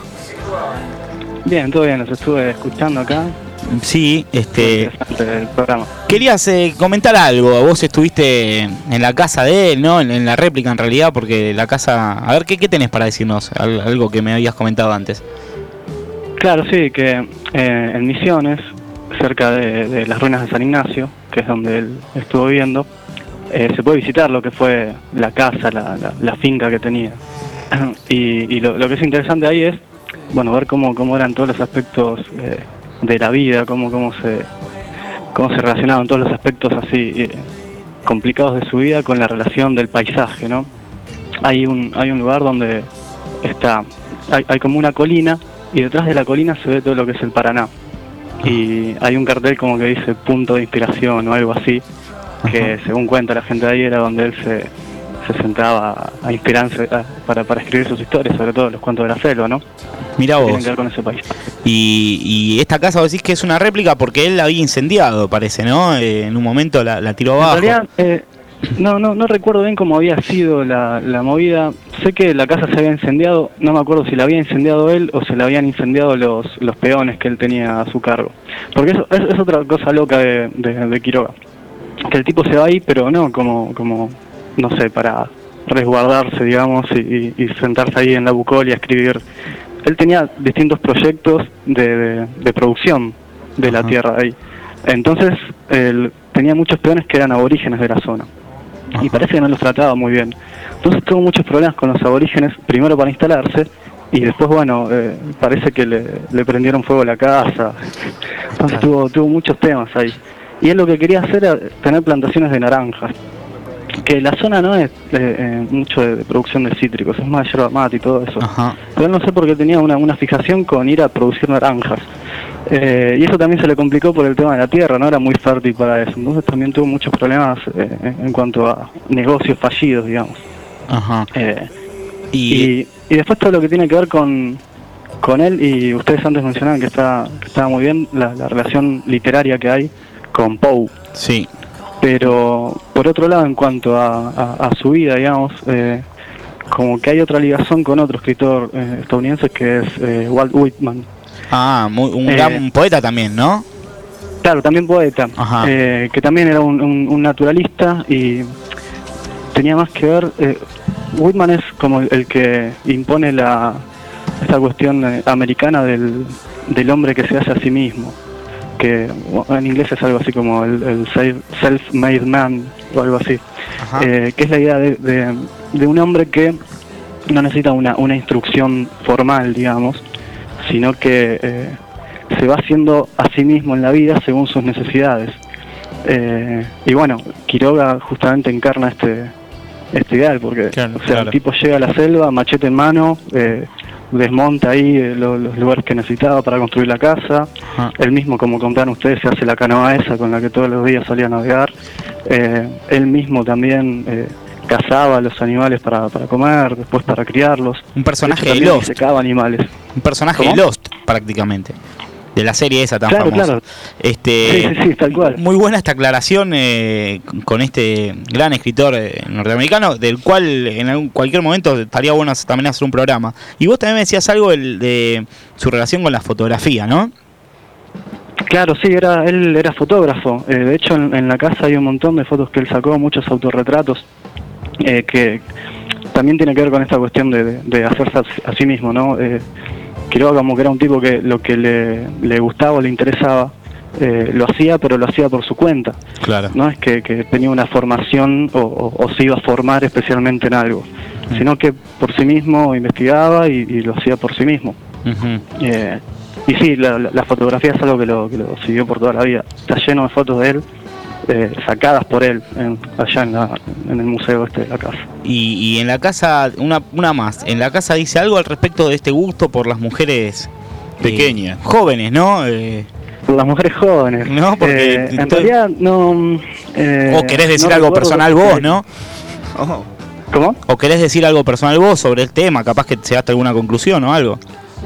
Bien, todo bien. Los estuve escuchando acá. Sí, este. El programa. Querías eh, comentar algo. Vos estuviste en la casa de él, ¿no? En, en la réplica, en realidad, porque la casa. A ver, ¿qué, qué tenés para decirnos? Algo que me habías comentado antes. Claro, sí, que eh, en Misiones, cerca de, de las ruinas de San Ignacio, que es donde él estuvo viviendo, eh, se puede visitar lo que fue la casa, la, la, la finca que tenía. y y lo, lo que es interesante ahí es, bueno, ver cómo, cómo eran todos los aspectos. Eh, de la vida, cómo, cómo se cómo se relacionaban todos los aspectos así eh, complicados de su vida con la relación del paisaje, ¿no? Hay un hay un lugar donde está hay, hay como una colina y detrás de la colina se ve todo lo que es el Paraná y hay un cartel como que dice punto de inspiración o algo así que Ajá. según cuenta la gente de ahí era donde él se, se sentaba a inspirarse a, para, para escribir sus historias, sobre todo los cuentos de la selva, ¿no? Mirá vos. Tienen que ver con ese país. Y, y esta casa vos decís que es una réplica porque él la había incendiado, parece, ¿no? Eh, en un momento la, la tiró abajo. En realidad, eh, no, no, no recuerdo bien cómo había sido la, la movida. Sé que la casa se había incendiado, no me acuerdo si la había incendiado él o se la habían incendiado los, los peones que él tenía a su cargo. Porque eso es, es otra cosa loca de, de, de Quiroga. Que el tipo se va ahí, pero no como, como no sé, para resguardarse, digamos, y, y sentarse ahí en la bucolia a escribir. Él tenía distintos proyectos de, de, de producción de Ajá. la tierra ahí. Entonces, él tenía muchos peones que eran aborígenes de la zona. Ajá. Y parece que no los trataba muy bien. Entonces tuvo muchos problemas con los aborígenes, primero para instalarse, y después, bueno, eh, parece que le, le prendieron fuego a la casa. Entonces tuvo, tuvo muchos temas ahí. Y él lo que quería hacer era tener plantaciones de naranjas. Que la zona no es eh, eh, mucho de, de producción de cítricos, es más yerba mate y todo eso. Ajá. Pero él no sé por qué tenía una, una fijación con ir a producir naranjas. Eh, y eso también se le complicó por el tema de la tierra, no era muy fértil para eso. Entonces también tuvo muchos problemas eh, en cuanto a negocios fallidos, digamos. Ajá. Eh, y... y y después todo lo que tiene que ver con, con él, y ustedes antes mencionaban que está que estaba muy bien la, la relación literaria que hay con Poe. Sí. Pero por otro lado, en cuanto a, a, a su vida, digamos, eh, como que hay otra ligación con otro escritor eh, estadounidense que es eh, Walt Whitman. Ah, muy, un Eh, gran poeta también, ¿no? Claro, también poeta, Ajá. eh, que también era un, un- un naturalista y tenía más que ver. Eh, Whitman es como el, el que impone la esta cuestión eh, americana del, del hombre que se hace a sí mismo, que bueno, en inglés es algo así como el, el self- self-made man o algo así, eh, que es la idea de, de- de un hombre que no necesita una, una instrucción formal, digamos, sino que eh, se va haciendo a sí mismo en la vida según sus necesidades. Eh, y bueno, Quiroga justamente encarna este este ideal, porque Claro, o sea, claro. el tipo llega a la selva, machete en mano, eh, desmonta ahí eh, lo- los lugares que necesitaba para construir la casa. Ajá. Él mismo, como contaron ustedes, se hace la canoa esa con la que todos los días salía a navegar. Eh, él mismo también eh, cazaba a los animales para, para comer, después para criarlos. Un personaje De hecho, de también Lost. disecaba animales. Un personaje ¿Cómo? de Lost, prácticamente. De la serie esa tan Claro, famosa. claro. Este, Sí, sí, sí, tal cual. Muy buena esta aclaración eh, con este gran escritor eh, norteamericano, del cual en algún, cualquier momento estaría bueno también hacer un programa. Y vos también me decías algo el, de su relación con la fotografía, ¿no? Claro, sí, era, él era fotógrafo. Eh, de hecho, en, en la casa hay un montón de fotos que él sacó, muchos autorretratos, eh, que también tiene que ver con esta cuestión de, de, de hacerse a, a sí mismo, ¿no? Eh, Quiroga como que era un tipo que lo que le, le gustaba o le interesaba, eh, lo hacía, pero lo hacía por su cuenta. Claro. No es que, que tenía una formación o, o- o se iba a formar especialmente en algo, sino que por sí mismo investigaba y, y lo hacía por sí mismo. Eh, y sí, la, la- la fotografía es algo que lo, que lo siguió por toda la vida. Está lleno de fotos de él, eh, sacadas por él, en- allá en, la- en el museo este de la casa. Y, y en la casa, una, una más, en la casa dice algo al respecto de este gusto por las mujeres eh, Pequeñas. jóvenes, ¿no? Eh, Por las mujeres jóvenes. No, porque Eh, en to- realidad no... eh, o querés decir no algo recuerdo personal que- vos, ¿no? ¿Cómo? O querés decir algo personal vos sobre el tema, capaz que llegaste a alguna conclusión o algo.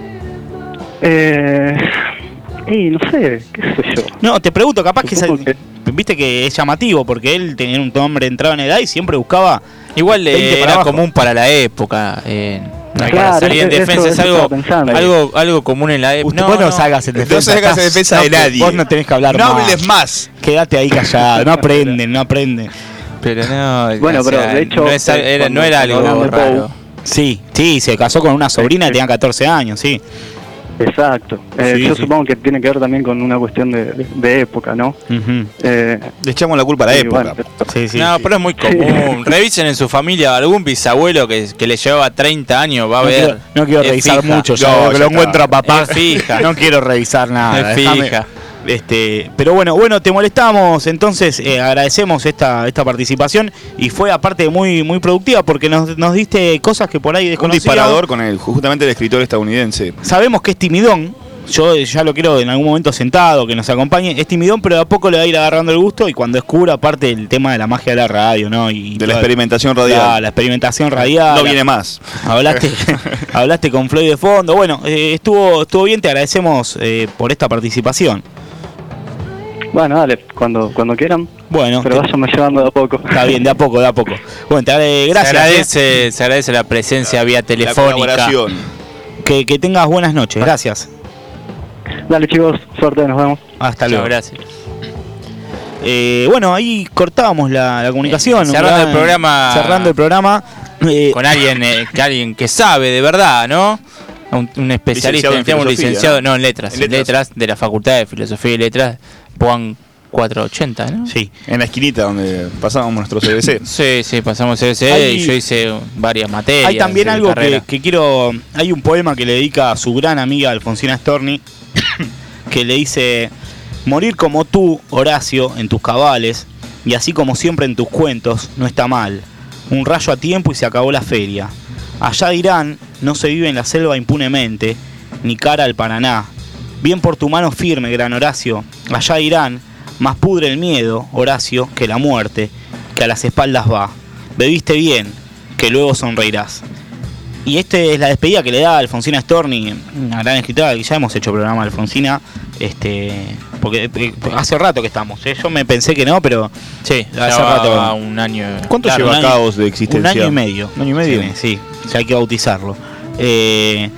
Eh, y no sé, qué sé yo. No, te pregunto, capaz que, Supongo es- viste que es llamativo, porque él tenía un hombre entrado en edad y siempre buscaba. Igual eh, veinte para era abajo. común para la época. Eh, para Claro, salir en eso- defensa eso es algo, estaba pensando. algo, algo común en la época. Usted, vos no salgas en defensa. No salgas en estás- defensa de no, nadie. Vos no tenés que hablar No más. hables más. Quédate ahí callado, no aprenden, no aprenden. Pero no, Bueno, o sea, pero de hecho, no, es al- eh, era, no cuando- era cuando algo hablan de Poe, raro. Sí, sí, se casó con una sobrina y tenía catorce años, sí. Exacto. Eh, Sí, yo sí. supongo que tiene que ver también con una cuestión de, de- de época, ¿no? Ujú. Eh, Le echamos la culpa a la sí, época. bueno, Sí, sí. No, pero es muy común. Revisen en su familia algún bisabuelo que, que le llevaba treinta años, va a No ver. quiero, no quiero Es revisar fija. mucho, ya No, veo que ya lo está. encuentro a papá. Es fija. No quiero revisar nada. Es déjame- fija. Este, pero bueno, bueno, te molestamos, entonces eh, agradecemos esta, esta participación y fue aparte muy, muy productiva porque nos, nos diste cosas que por ahí Un desconocíamos. disparador con el, justamente el escritor estadounidense. Sabemos que es timidón, yo ya lo quiero en algún momento sentado, que nos acompañe, es timidón, pero de a poco le va a ir agarrando el gusto y cuando descubra aparte el tema de la magia de la radio, ¿no? Y De la toda- experimentación radial. La, la experimentación radial. No viene más. Hablaste, hablaste con Floyd de fondo. Bueno, eh, estuvo, estuvo bien, te agradecemos eh, por esta participación. bueno, dale, cuando, cuando quieran. Bueno, Pero te- váyanme llevando de a poco. está bien, de a poco, de a poco. Bueno, te agrade- Se gracias. eh. agradece, se agradece la presencia vía La telefónica. colaboración. Que, que tengas buenas noches, gracias. Dale, chicos, suerte, nos vemos. Hasta Chao, luego. gracias. Eh, bueno, ahí cortábamos la, la comunicación. Eh, cerrando un gran- el programa- Cerrando el programa. eh, Con alguien eh, que alguien que sabe de verdad, ¿no? Un, un especialista Licenciado en en tema, un filosofía, licenciado, ¿no? no, en letras, En en letras. letras de la Facultad de Filosofía y Letras, Puan cuatrocientos ochenta, ¿no? sí. En la esquinita donde pasábamos nuestro C B C. Sí, sí, pasamos C B C Hay- y yo hice varias materias. Hay también de algo que, carrera. que quiero. Hay un poema que le dedica a su gran amiga Alfonsina Storni, que le dice: morir como tú, Horacio, en tus cabales, y así como siempre en tus cuentos, no está mal. Un rayo a tiempo y se acabó la feria. Allá dirán, no se vive en la selva impunemente, ni cara al Paraná. Bien por tu mano firme, gran Horacio. Allá dirán, más pudre el miedo, Horacio, que la muerte, que a las espaldas va. Bebiste bien, que luego sonreirás. Y esta es la despedida que le da a Alfonsina Storni, una gran escritora, que ya hemos hecho programa de Alfonsina, este, porque eh, hace rato que estamos, ¿eh? Yo me pensé que no, pero Sí, hace hace rato. un año. ¿Cuánto Claro, lleva un año- Caos de existencia? Un año y medio. ¿Un año y medio? Tiene, sí, ya hay que bautizarlo. Eh,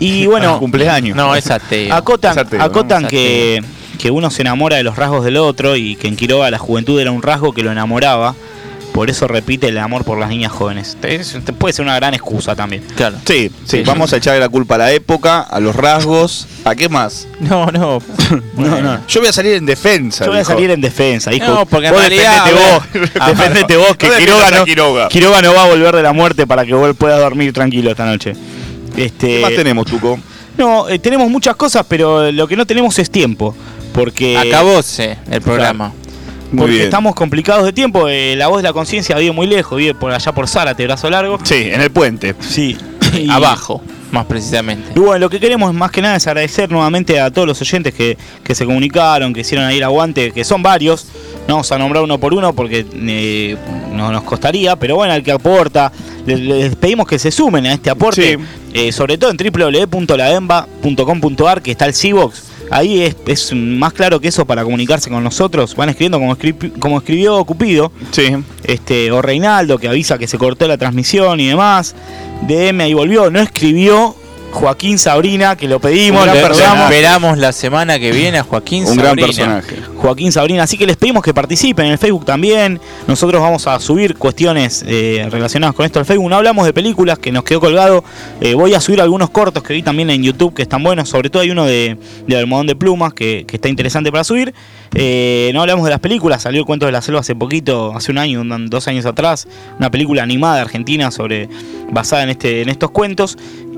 Y bueno, cumpleaños. No, es ateo. Acotan, Es ateo, acotan ¿no? que, que uno se enamora de los rasgos del otro y que en Quiroga la juventud era un rasgo que lo enamoraba. Por eso repite el amor por las niñas jóvenes. Es- puede ser una gran excusa también. Claro. Sí, sí, vamos a echarle la culpa a la época, a los rasgos. ¿A qué más? No, no. No, no. Yo voy a salir en defensa. Yo voy a dijo. salir en defensa, hijo. No, porque en vos realidad, defendete a vos. ver, Defendete vos, que No Quiroga defiendas a no, Quiroga. Quiroga no va a volver de la muerte para que vos puedas dormir tranquilo esta noche. Este, ¿Qué más tenemos, Tuco? No, eh, tenemos muchas cosas, pero lo que no tenemos es tiempo. Porque Acabóse el programa. Muy porque bien. estamos complicados de tiempo. eh, la voz de la conciencia vive muy lejos, vive por allá por Zárate, Brazo Largo. Sí, en el puente. Sí. Y- Abajo, más precisamente. Y bueno, lo que queremos más que nada es agradecer nuevamente a todos los oyentes que, que se comunicaron, que hicieron ahí el aguante, que son varios. No vamos a nombrar uno por uno porque eh, no nos costaría, pero bueno, el que aporta, les, les pedimos que se sumen a este aporte, Sí. eh, sobre todo en doble u doble u doble u punto la bemba punto com punto a r, que está el C-Box. Ahí es, es más claro que eso para comunicarse con nosotros. Van escribiendo como, escri- como escribió Cupido. Sí. Este, o Reinaldo, que avisa que se cortó la transmisión y demás. D M ahí volvió. No escribió Joaquín Sabrina, que lo pedimos. Un gran lo personaje. Esperamos la semana que viene a Joaquín Un gran Sabrina. personaje. Joaquín Sabrina, así que les pedimos que participen en el Facebook también. Nosotros vamos a subir cuestiones eh, relacionadas con esto al Facebook. No hablamos de películas, que nos quedó colgado. Eh, voy a subir algunos cortos que vi también en YouTube que están buenos. Sobre todo hay uno de, de Almohadón de Plumas que, que está interesante para subir. Eh, no hablamos de las películas. Salió el Cuento de la Selva hace poquito, hace un año, un- dos años atrás. Una película animada argentina sobre basada en este en estos cuentos.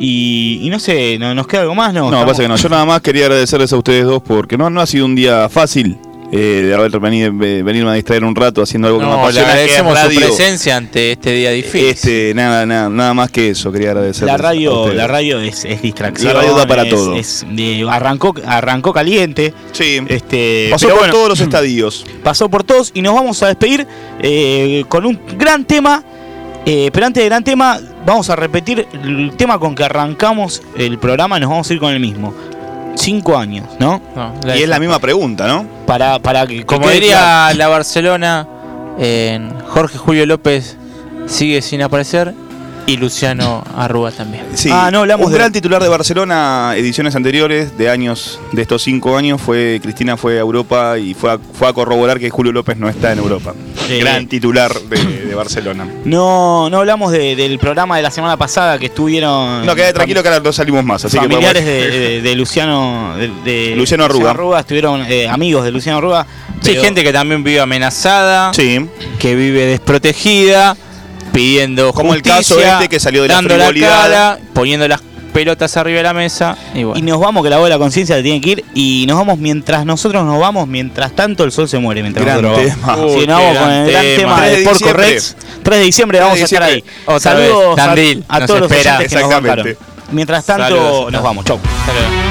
Y, y no sé, ¿no, ¿nos queda algo más? No, No, Estamos- pasa que no. Yo nada más quería agradecerles a ustedes dos porque no, no ha sido un día fácil eh, de haber venido, de venirme a distraer un rato haciendo algo que me No, le apasiona. que es agradecemos su radio. presencia ante este día difícil. Este, nada, nada, nada más que eso, quería agradecerles. La a radio, ustedes. la radio es, es distracción. La radio da para es- todo. es de- arrancó, arrancó caliente. Sí. Este, Pasó pero por bueno, todos los estadios. pasó por todos y nos vamos a despedir eh, con un gran tema. Eh, pero antes del gran tema, vamos a repetir el tema con que arrancamos el programa y nos vamos a ir con el mismo. Cinco años, ¿no? No, Y es la misma pregunta, ¿no? Para, para que, que Como quede diría claro. la Barcelona, eh, Jorge Julio López sigue sin aparecer y Luciano Arrua también. Sí, Ah, no, hablamos un de- gran titular de Barcelona, ediciones anteriores, de años, de estos cinco años, fue Cristina fue a Europa y fue a, fue a corroborar que Julio López no está en Europa. Eh, gran titular de, de Barcelona. No, no hablamos de- del programa de la semana pasada que estuvieron. No, quede tranquilo que ahora no salimos más, así familiares que de, podemos- de- de Luciano de, de Luciano Arruga. estuvieron eh, amigos de Luciano Arruga. Sí, pero- gente que también vive amenazada, Sí. que vive desprotegida, pidiendo Como el justicia, caso este que salió de la dando frivolidad. cara, poniendo las pelotas arriba de la mesa y bueno. Y nos vamos, que la voz de la conciencia tiene que ir. Y nos vamos mientras nosotros nos vamos, mientras tanto el sol se muere. Mientras Gran nosotros tema. vamos. Uy, Sí, nos qué vamos con gran el gran tema. tema tres de de Porco diciembre. Rex. tres de diciembre vamos a tres de estar ahí. diciembre. Otra Saludos vez, a- Tandil, a, nos todos los espera. oyentes que nos bancaron. Exactamente. Mientras tanto, Saludos. nos vamos. Chau. Hasta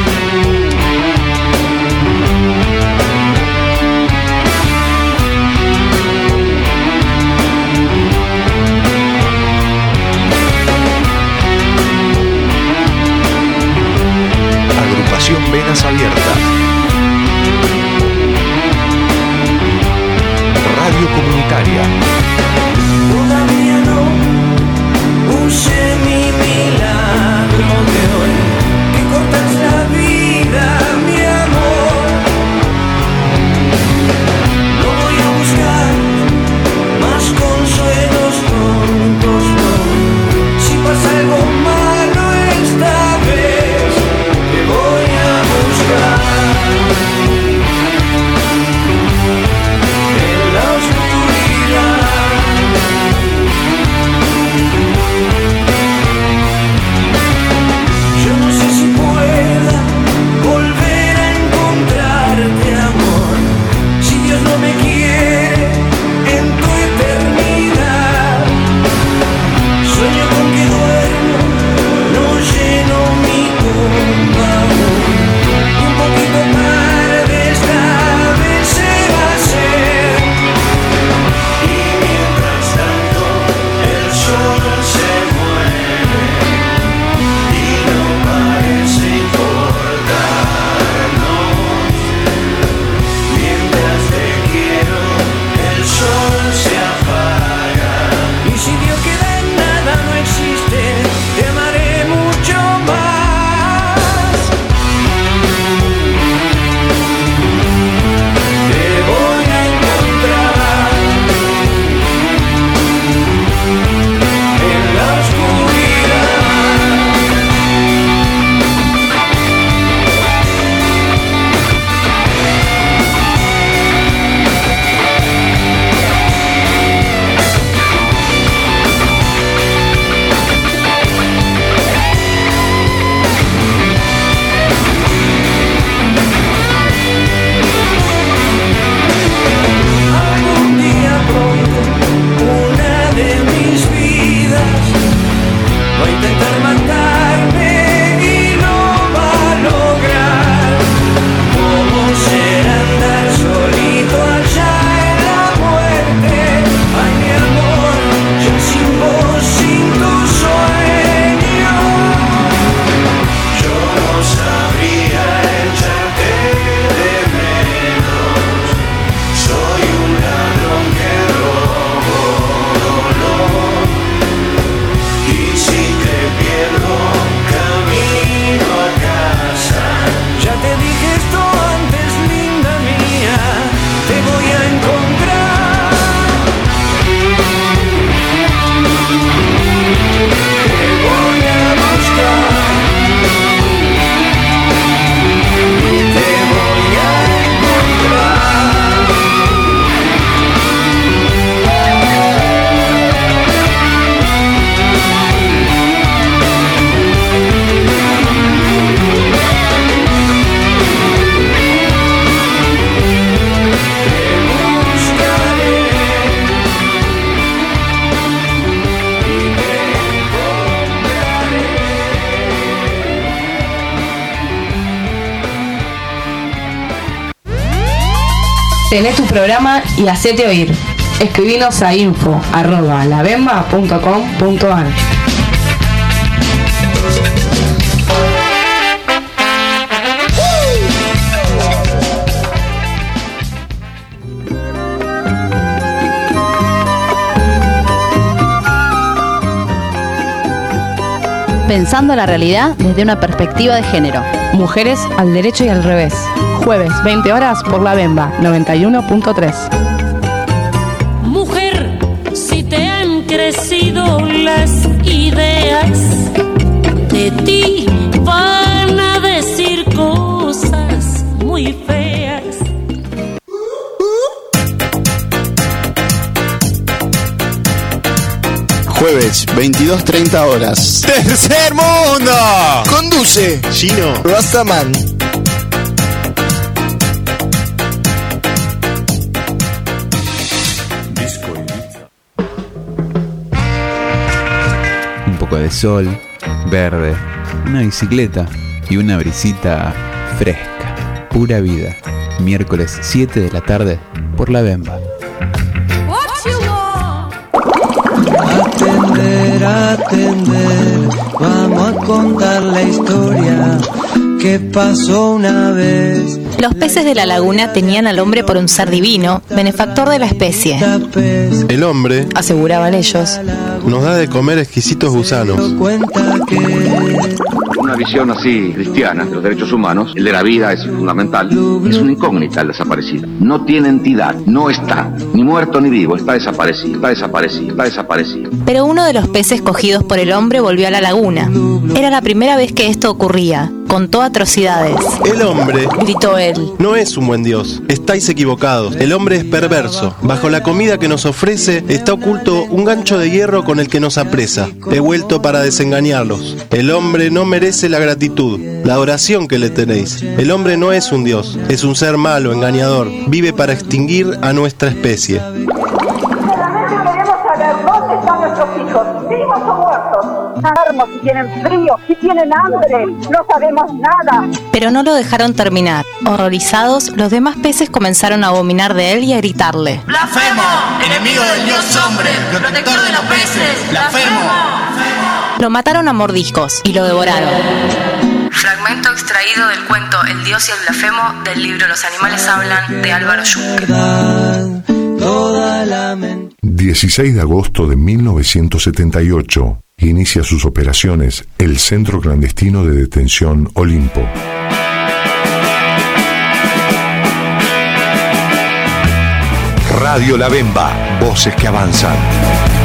luego. Agrupación Venas Abiertas. Radio Comunitaria. Todavía no use mi milagro de hoy, que cortas la vida. Tené tu programa y hacete oír. Escribinos a info arroba labemba punto com punto ar. Pensando la realidad desde una perspectiva de género. Mujeres al derecho y al revés. Jueves, veinte horas por La Bemba, noventa y uno punto tres. Mujer, si te han crecido las ideas, de ti van a decir cosas muy feas. Jueves, veintidós treinta horas. ¡Tercer mundo! Conduce Gino Rastaman. Un poco de sol, verde, una bicicleta y una brisita fresca. Pura vida. Miércoles siete de la tarde por La Bemba. Atender, atender, vamos a contar la historia que pasó una vez. Los peces de la laguna tenían al hombre por un ser divino, benefactor de la especie. El hombre, aseguraban ellos, nos da de comer exquisitos gusanos. Una visión así cristiana de los derechos humanos, el de la vida es fundamental, es una incógnita el desaparecido. No tiene entidad, no está, ni muerto ni vivo, está desaparecido, está desaparecido, está desaparecido. Pero uno de los peces cogidos por el hombre volvió a la laguna. Era la primera vez que esto ocurría. Contó atrocidades. El hombre, gritó él, no es un buen Dios. Estáis equivocados. El hombre es perverso. Bajo la comida que nos ofrece está oculto un gancho de hierro con el que nos apresa. He vuelto para desengañarlos. El hombre no merece la gratitud, la adoración que le tenéis. El hombre no es un Dios. Es un ser malo, engañador. Vive para extinguir a nuestra especie. ¿Dónde están nuestros hijos? ¿Vivos o muertos? Enfermos, si tienen frío, si tienen hambre, no sabemos nada. Pero no lo dejaron terminar. Horrorizados, los demás peces comenzaron a abominar de él y a gritarle: ¡Blasfemo! ¡Enemigo del Dios hombre! ¡Protector de los peces! ¡Blasfemo! Lo mataron a mordiscos y lo devoraron. Fragmento extraído del cuento El Dios y el Blasfemo del libro Los animales hablan de Álvaro Yunque. dieciséis de agosto de mil novecientos setenta y ocho. Inicia sus operaciones el Centro Clandestino de Detención Olimpo. Radio La Bemba, voces que avanzan.